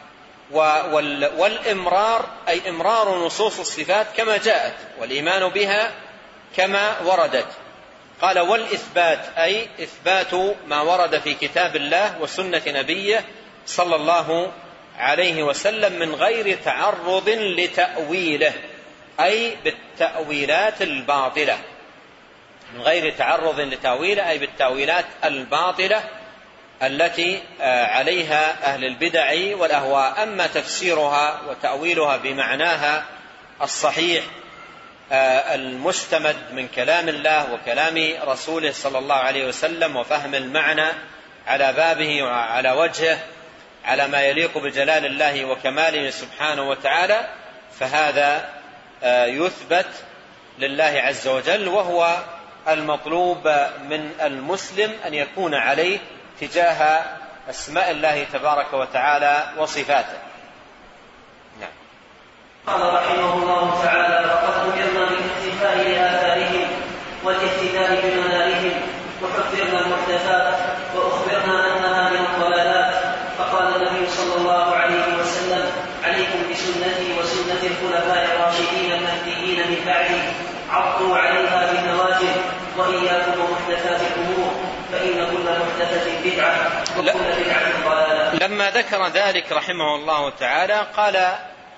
والإمرار أي إمرار نصوص الصفات كما جاءت والإيمان بها كما وردت. قال والإثبات أي إثبات ما ورد في كتاب الله وسنة نبيه صلى الله عليه وسلم من غير تعرض لتأويله، أي بالتأويلات الباطلة، من غير تعرض لتأويله أي بالتأويلات الباطلة التي عليها أهل البدع والأهواء. أما تفسيرها وتأويلها بمعناها الصحيح المستمد من كلام الله وكلام رسوله صلى الله عليه وسلم، وفهم المعنى على بابه وعلى وجهه على ما يليق بجلال الله وكماله سبحانه وتعالى، فهذا يثبت لله عز وجل، وهو المطلوب من المسلم أن يكون عليه تجاه أسماء الله تبارك وتعالى وصفاته. نعم. قال رحمه الله تعالى: فقد أمرنا بالاقتفاء لآثارهم والاهتداء بمنارهم، وحذرنا المحدثات وأخبرنا أنها من الضلالات. فقال النبي صلى الله عليه وسلم: عليكم بسنتي وسنة الخلفاء الراشدين المهديين من بعدي، عضوا عليها بالنواجذ، وإياكم ومحدثات الأمور، فإن كل محدثة بدعة وكل بدعة ضلالة. لما ذكر ذلك رحمه الله تعالى قال: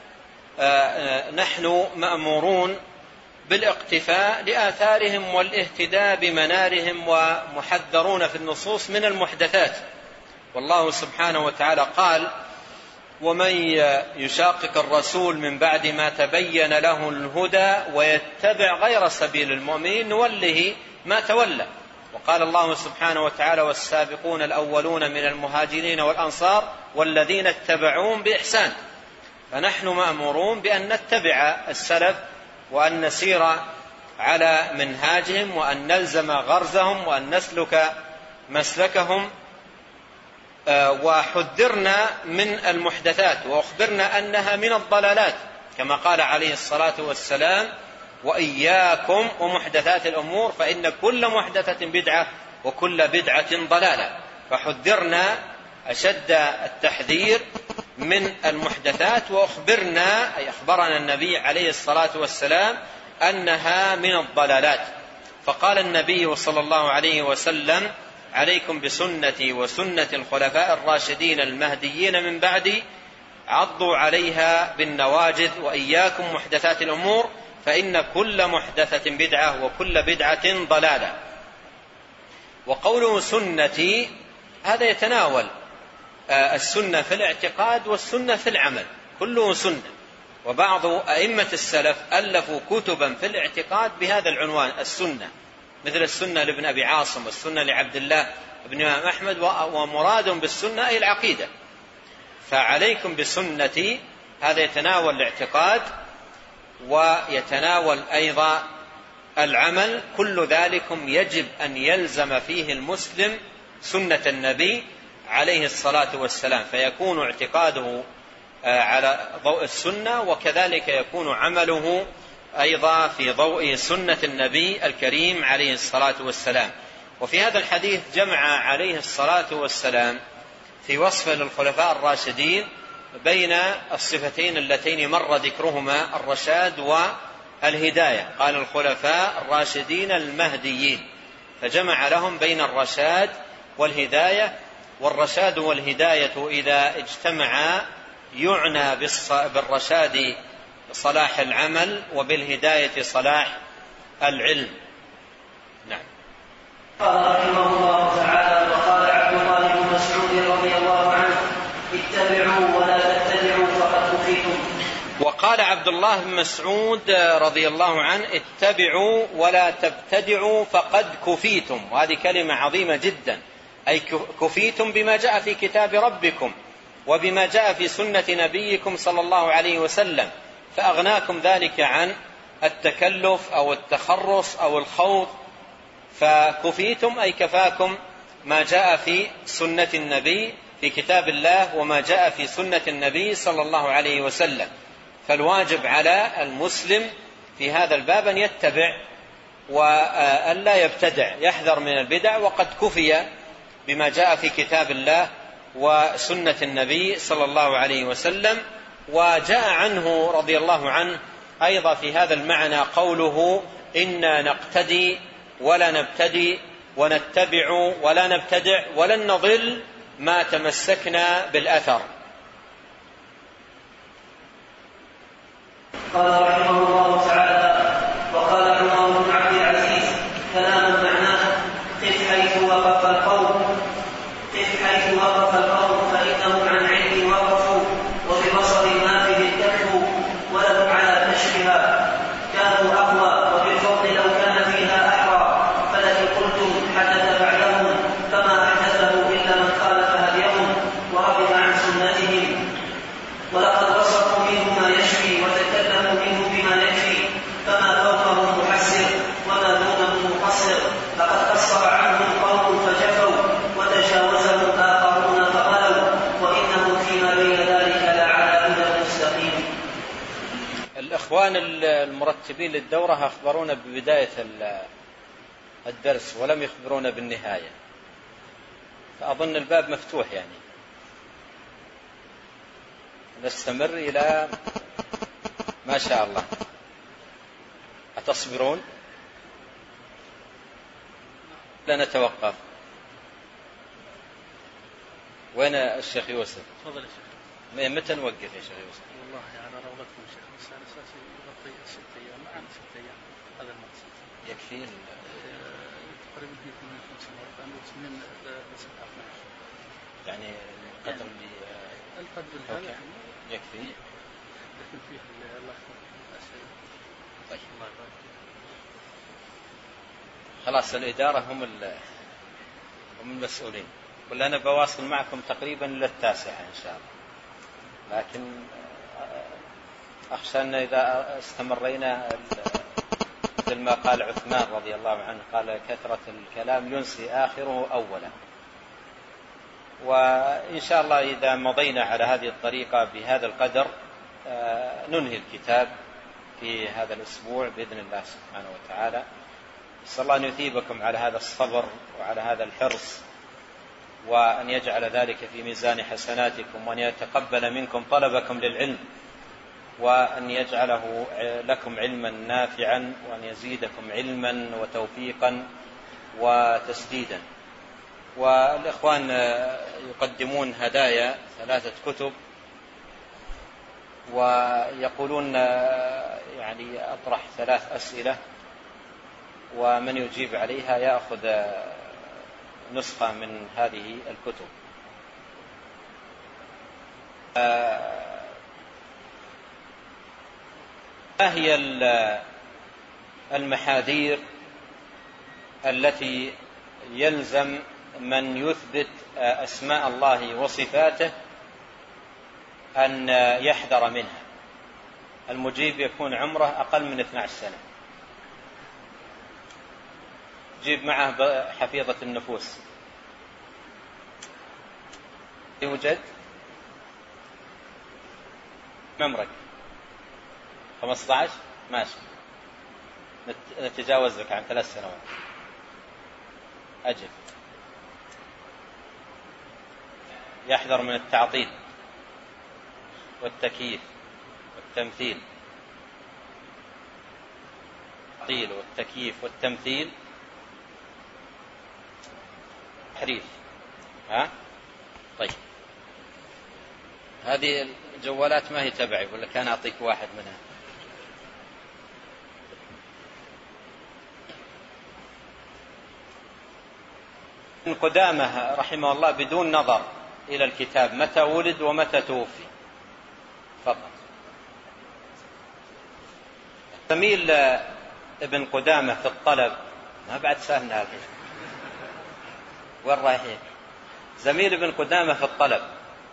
نحن مأمورون بالاقتفاء لآثارهم والاهتداء بمنارهم، ومحذرون في النصوص من المحدثات. والله سبحانه وتعالى قال: ومن يشاقق الرسول من بعد ما تبين له الهدى ويتبع غير سبيل المؤمنين نوله ما تولى. وقال الله سبحانه وتعالى: والسابقون الأولون من المهاجرين والأنصار والذين اتبعوهم بإحسان. فنحن مأمورون بأن نتبع السلف وأن نسير على منهاجهم وأن نلزم غرزهم وأن نسلك مسلكهم. وحذرنا من المحدثات وأخبرنا أنها من الضلالات، كما قال عليه الصلاة والسلام: وإياكم ومحدثات الأمور فإن كل محدثة بدعة وكل بدعة ضلالة. فحذرنا أشد التحذير من المحدثات، وأخبرنا أي أخبرنا النبي عليه الصلاة والسلام أنها من الضلالات. فقال النبي صلى الله عليه وسلم: عليكم بسنتي وسنة الخلفاء الراشدين المهديين من بعدي، عضوا عليها بالنواجذ، وإياكم محدثات الأمور فإن كل محدثة بدعة وكل بدعة ضلالة. وقوله سنتي هذا يتناول السنة في الاعتقاد والسنة في العمل، كله سنة. وبعض أئمة السلف ألفوا كتبا في الاعتقاد بهذا العنوان السنة، مثل السنة لابن أبي عاصم والسنة لعبد الله بن إمام أحمد، ومراد بالسنة أي العقيدة. فعليكم بسنتي هذا يتناول الاعتقاد ويتناول أيضا العمل، كل ذلكم يجب أن يلزم فيه المسلم سنة النبي عليه الصلاة والسلام، فيكون اعتقاده على ضوء السنة، وكذلك يكون عمله أيضا في ضوء سنة النبي الكريم عليه الصلاة والسلام. وفي هذا الحديث جمع عليه الصلاة والسلام في وصف للخلفاء الراشدين بين الصفتين اللتين مر ذكرهما، الرشاد والهداية. قال: الخلفاء الراشدين المهديين، فجمع لهم بين الرشاد والهداية. والرشاد والهداية إذا اجتمعا يعنى بالرشاد صلاح العمل وبالهداية صلاح العلم. نعم. قال رحمه الله تعالى: وقال عبد الله بن مسعود رضي الله عنه: اتبعوا ولا تتبعوا فقد كفيتم. وقال عبد الله بن مسعود رضي الله عنه: اتبعوا ولا تبتدعوا فقد كفيتم. وهذه كلمة عظيمة جدا، أي كفيتم بما جاء في كتاب ربكم وبما جاء في سنة نبيكم صلى الله عليه وسلم، فأغناكم ذلك عن التكلف أو التخرص أو الخوض. فكفيتم أي كفاكم ما جاء في سنة النبي في كتاب الله وما جاء في سنة النبي صلى الله عليه وسلم. فالواجب على المسلم في هذا الباب أن يتبع وأن لا يبتدع، يحذر من البدع، وقد كفي بما جاء في كتاب الله وسنة النبي صلى الله عليه وسلم. وجاء عنه رضي الله عنه أيضا في هذا المعنى قوله: إنا نقتدي ولا نبتدي ونتبع ولا نبتدع ولن نضل ما تمسكنا بالأثر. قال رحمه الله تعالى: وقال عمر بن عبد العزيز كلاما معناه: قف حيث وقف القوم قف حيث ولقد بسطوا منه ما يشفي وتكلموا منه بما يكفي، فما فوقه محسر وما دونه مقصر. لقد قصر عنهم قوم فجفوا وتجاوزهم آخرون فغلوا، وإنه فيما بين ذلك لعلى هدى مستقيم. الإخوان المرتبين للدورة أخبرونا ببداية الدرس ولم يخبرونا بالنهاية، فأظن الباب مفتوح، يعني نستمر إلى ما شاء الله. أتصبرون؟ لا نتوقف. وين الشيخ يوسف؟ تفضل يا شيخ. متى نوقف يا شيخ يوسف؟ والله على رغبتكم شيخ، بس على أساس يغطي ست أيام، معنا ست أيام، هذا المقصد. يكفي تقريبا هي من خمسين وأربعين من لسنة اثنا عشر، يعني القدر اللي القدر هذا يكفي، لكن فيه الله يحفظكم الأسئلة. طيب الله يبارك. خلاص الإدارة هم هم المسؤولين، ولا أنا بواصل معكم تقريبا للتاسعة إن شاء الله، لكن أخشى أن إذا استمرينا مثل ما قال عثمان رضي الله عنه، قال كثرة الكلام ينسي آخره أولا. وإن شاء الله إذا مضينا على هذه الطريقة بهذا القدر ننهي الكتاب في هذا الأسبوع بإذن الله سبحانه وتعالى. نسأل الله أن يثيبكم على هذا الصبر وعلى هذا الحرص، وأن يجعل ذلك في ميزان حسناتكم، وأن يتقبل منكم طلبكم للعلم، وأن يجعله لكم علما نافعا، وأن يزيدكم علما وتوفيقا وتسديدا. والإخوان يقدمون هدايا ثلاثة كتب، ويقولون يعني أطرح ثلاث أسئلة، ومن يجيب عليها يأخذ نسخة من هذه الكتب. ما هي المحاذير التي يلزم من يثبت أسماء الله وصفاته أن يحذر منها؟ المجيب يكون عمره أقل من اثنتي عشرة سنة، جيب معه حفيظة النفوس. يوجد عمرك خمسة عشر؟ ماشي، نتجاوز لك عن ثلاث سنوات. أجل. يحذر من التعطيل والتكييف والتمثيل. التعطيل والتكييف والتمثيل تحريف. ها؟ طيب، هذه الجوالات ما هي تبعي، ولا كان أعطيك واحد منها؟ ابن قدامة رحمه الله بدون نظر إلى الكتاب متى ولد ومتى توفي. فضل. زميل ابن قدامة في الطلب، ما بعد سهلنا هذا، وين رايحين؟ زميل ابن قدامة في الطلب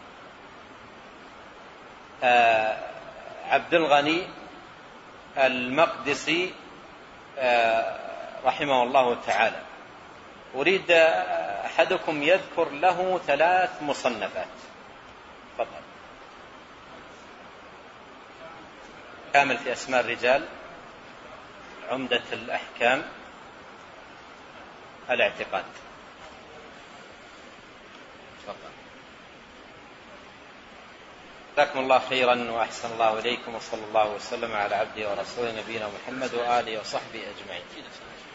آه عبد الغني المقدسي آه رحمه الله تعالى، أريد أحدكم يذكر له ثلاث مصنفات. تفضل. كامل في أسماء الرجال، عمدة الأحكام، الاعتقاد. تفضل. جزاكم الله خيرا وأحسن الله إليكم، وصلى الله وسلم على عبده ورسوله نبينا محمد وآله وصحبه أجمعين.